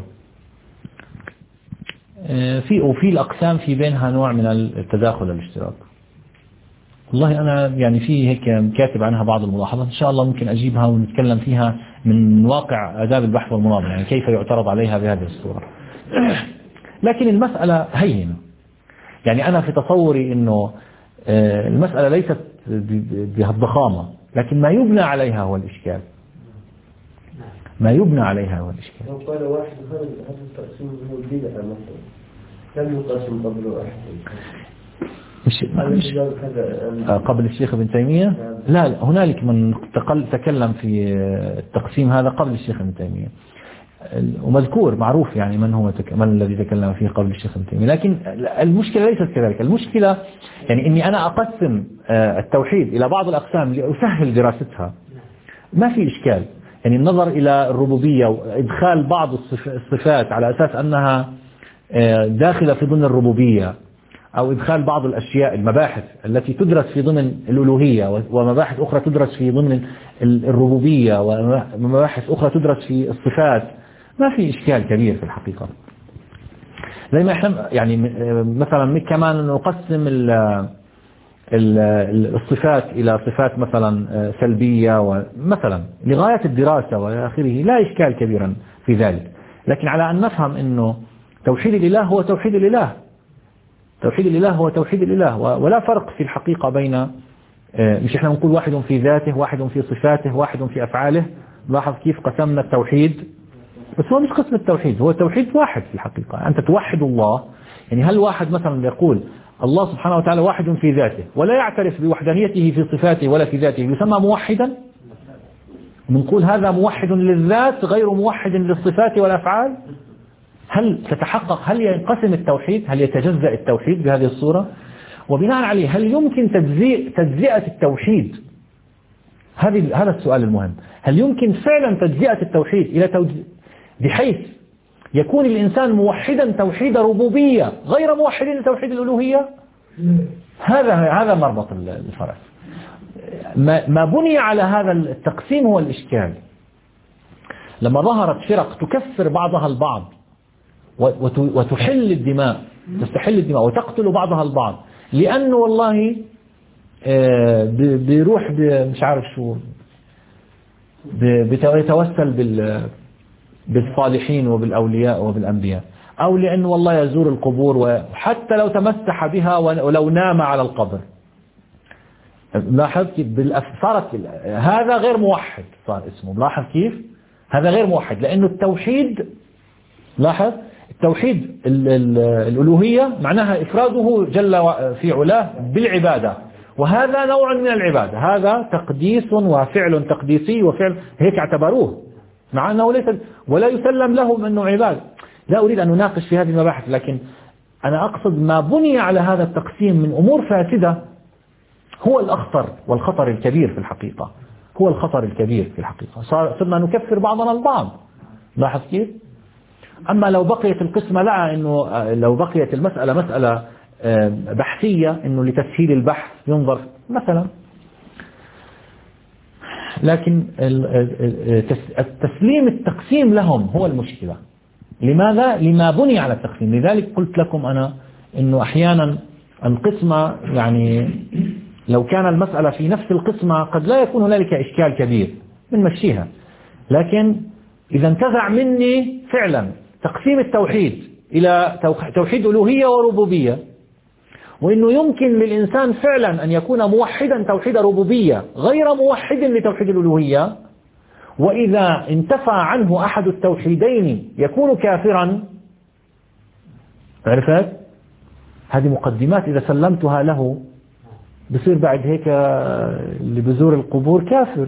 في وفي الأقسام في بينها نوع من التداخل الاشتراك. والله أنا يعني في هيك كاتب عنها بعض الملاحظات، إن شاء الله ممكن أجيبها ونتكلم فيها من واقع آداب البحث والمناظرة، يعني كيف يعترض عليها بهذه الصورة. لكن المسألة هينة، يعني أنا في تصوري إنه المسألة ليست بهالضخامة، لكن ما يبنى عليها هو الإشكال. ما يبنى عليها هو الإشكال. لو قال واحد هذا التقسيم هو البدعة مثلا لم يقسم قبل واحد، مش مش قبل الشيخ ابن تيمية؟ لا, لا هنالك من تكلم في التقسيم هذا قبل الشيخ ابن تيمية، ومذكور معروف يعني من هو تك... من الذي تكلم فيه قبل الشيخ ابن تيمية. لكن المشكلة ليست كذلك، المشكلة يعني إني أنا أقسم التوحيد إلى بعض الأقسام لأسهل دراستها، ما في إشكال. يعني النظر إلى الربوبية وإدخال بعض الصفات على أساس أنها داخلة في ضمن الربوبية، أو إدخال بعض الأشياء المباحث التي تدرس في ضمن الألوهية ومباحث أخرى تدرس في ضمن الربوبية ومباحث أخرى تدرس في الصفات، ما في إشكال كبير في الحقيقة. زي ما احنا يعني مثلا كمان نقسم الصفات إلى صفات مثلا سلبية ومثلا لغاية الدراسة وآخره، لا إشكال كبيرا في ذلك. لكن على أن نفهم أنه توحيد الإله هو توحيد الإله، توحيد الإله هو توحيد الإله، ولا فرق في الحقيقة بين، مش احنا نقول واحد في ذاته، واحد في صفاته، واحد في أفعاله. لاحظ كيف قسمنا التوحيد، بس هو مش قسم التوحيد، هو التوحيد واحد في الحقيقة. أنت توحد الله، يعني هل واحد مثلا يقول الله سبحانه وتعالى واحد في ذاته ولا يعترف بوحدانيته في صفاته ولا في ذاته، يسمى موحدا؟ نقول هذا موحد للذات غير موحد للصفات والأفعال. هل تتحقق، هل ينقسم التوحيد، هل يتجزأ التوحيد بهذه الصورة؟ وبناء عليه هل يمكن تجزئة تجزئة التوحيد؟ هذه هذا السؤال المهم. هل يمكن فعلا تجزئة التوحيد إلى توج... بحيث يكون الإنسان موحدا توحيد ربوبية غير موحد لتوحيد الألوهية؟ هذا هذا مربط الفرس. ما, ما بني على هذا التقسيم هو الإشكال. لما ظهرت فرق تكفر بعضها البعض وتحل الدماء، تستحل الدماء وتقتل بعضها البعض، لأنه والله بيروح مش عارف شو بيتوسل بالصالحين وبالأولياء وبالأنبياء، أو لأنه والله يزور القبور وحتى لو تمسح بها ولو نام على القبر. لاحظ كيف صارت هذا غير موحد، صار اسمه لاحظ كيف هذا غير موحد، لأنه التوحيد لاحظ التوحيد الألوهية معناها إفراده جل في علاه بالعبادة، وهذا نوع من العبادة، هذا تقديس وفعل تقديسي وفعل هيك اعتبروه، مع أنه ليس ولا يسلم لهم أنه عبادة. لا أريد أن نناقش في هذه المباحث، لكن أنا أقصد ما بني على هذا التقسيم من أمور فاسدة هو الأخطر والخطر الكبير في الحقيقة، هو الخطر الكبير في الحقيقة. صرنا نكفر بعضنا البعض، لاحظ كيف. أما لو بقيت القسمة لا، إنه لو بقيت المسألة مسألة بحثية إنه لتسهيل البحث ينظر مثلا، لكن التسليم التقسيم لهم هو المشكلة. لماذا؟ لما بني على التقسيم. لذلك قلت لكم أنا إنه أحيانا القسمة يعني لو كان المسألة في نفس القسمة قد لا يكون هنالك إشكال كبير بنمشيها، لكن إذا انتزع مني فعلا تقسيم التوحيد إلى توحيد ألوهية وربوبية، وإنه يمكن للإنسان فعلا أن يكون موحدا توحيد ربوبية غير موحد لتوحيد الألوهية، وإذا انتفى عنه أحد التوحيدين يكون كافرا. عرفت؟ هذه مقدمات إذا سلمتها له بصير بعد هيك اللي بزور القبور كافر.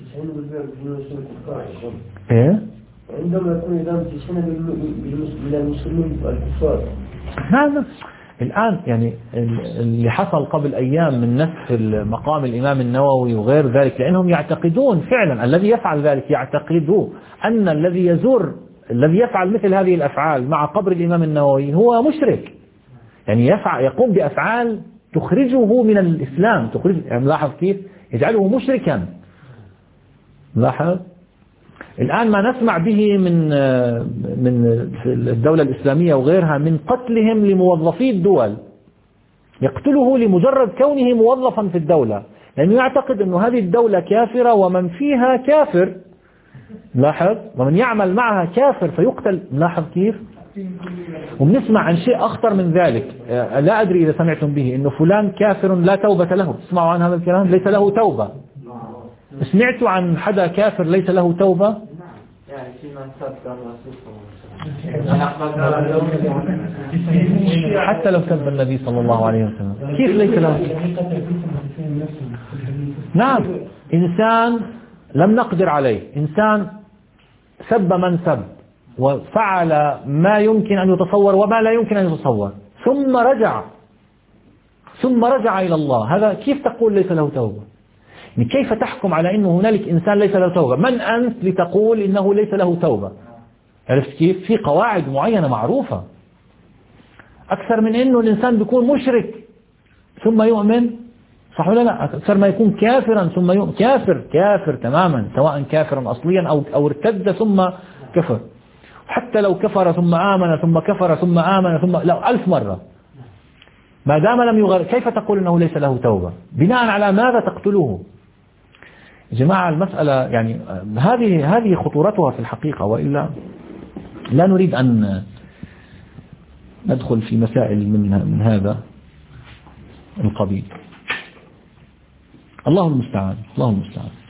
إيه؟ عندما يكون إذا تشنب المسلمين والكفار. هذا الآن يعني اللي حصل قبل أيام من نسخ مقام الإمام النووي وغير ذلك، لأنهم يعتقدون فعلا الذي يفعل ذلك يعتقد أن الذي يزور الذي يفعل مثل هذه الأفعال مع قبر الإمام النووي هو مشرك، يعني يفعل يقوم بأفعال تخرجه من الإسلام، تخرج يعني لاحظ كيف يجعله مشركا. لاحظ الآن ما نسمع به من من الدولة الإسلامية وغيرها من قتلهم لموظفي الدول، يقتله لمجرد كونه موظفا في الدولة، لأنه يعتقد أن هذه الدولة كافرة ومن فيها كافر. لاحظ ومن يعمل معها كافر فيقتل. لاحظ كيف. وبنسمع عن شيء أخطر من ذلك، لا أدري إذا سمعتم به، إنه فلان كافر لا توبة له. تسمعوا عن هذا الكلام؟ ليس له توبة. سمعتوا عن حدا كافر ليس له توبة؟ يعني في من سب حتى لو سب النبي صلى الله عليه وسلم كيف ليس له؟ نعم، إنسان لم نقدر عليه، إنسان سب من سب وفعل ما يمكن أن يتصور وما لا يمكن أن يتصور، ثم رجع ثم رجع إلى الله، هذا كيف تقول ليس له توبة؟ كيف تحكم على أنه هنالك إنسان ليس له توبة؟ من أنت لتقول إنه ليس له توبة؟ عرفت كيف؟ في قواعد معينة معروفة، أكثر من أنه الإنسان بيكون مشرك ثم يؤمن، صح ولا لا؟ أكثر ما يكون كافرا ثم يؤمن، كافر كافر تماما، سواء كافرا أصليا أو أو ارتد ثم كفر، حتى لو كفر ثم آمن ثم كفر ثم آمن ثم لا ألف مرة، ما دام لم يغير، كيف تقول أنه ليس له توبة؟ بناء على ماذا تقتله؟ يا جماعة المسألة يعني هذه هذه خطورتها في الحقيقة، وإلا لا نريد أن ندخل في مسائل من من هذا القبيل. الله المستعان، الله المستعان.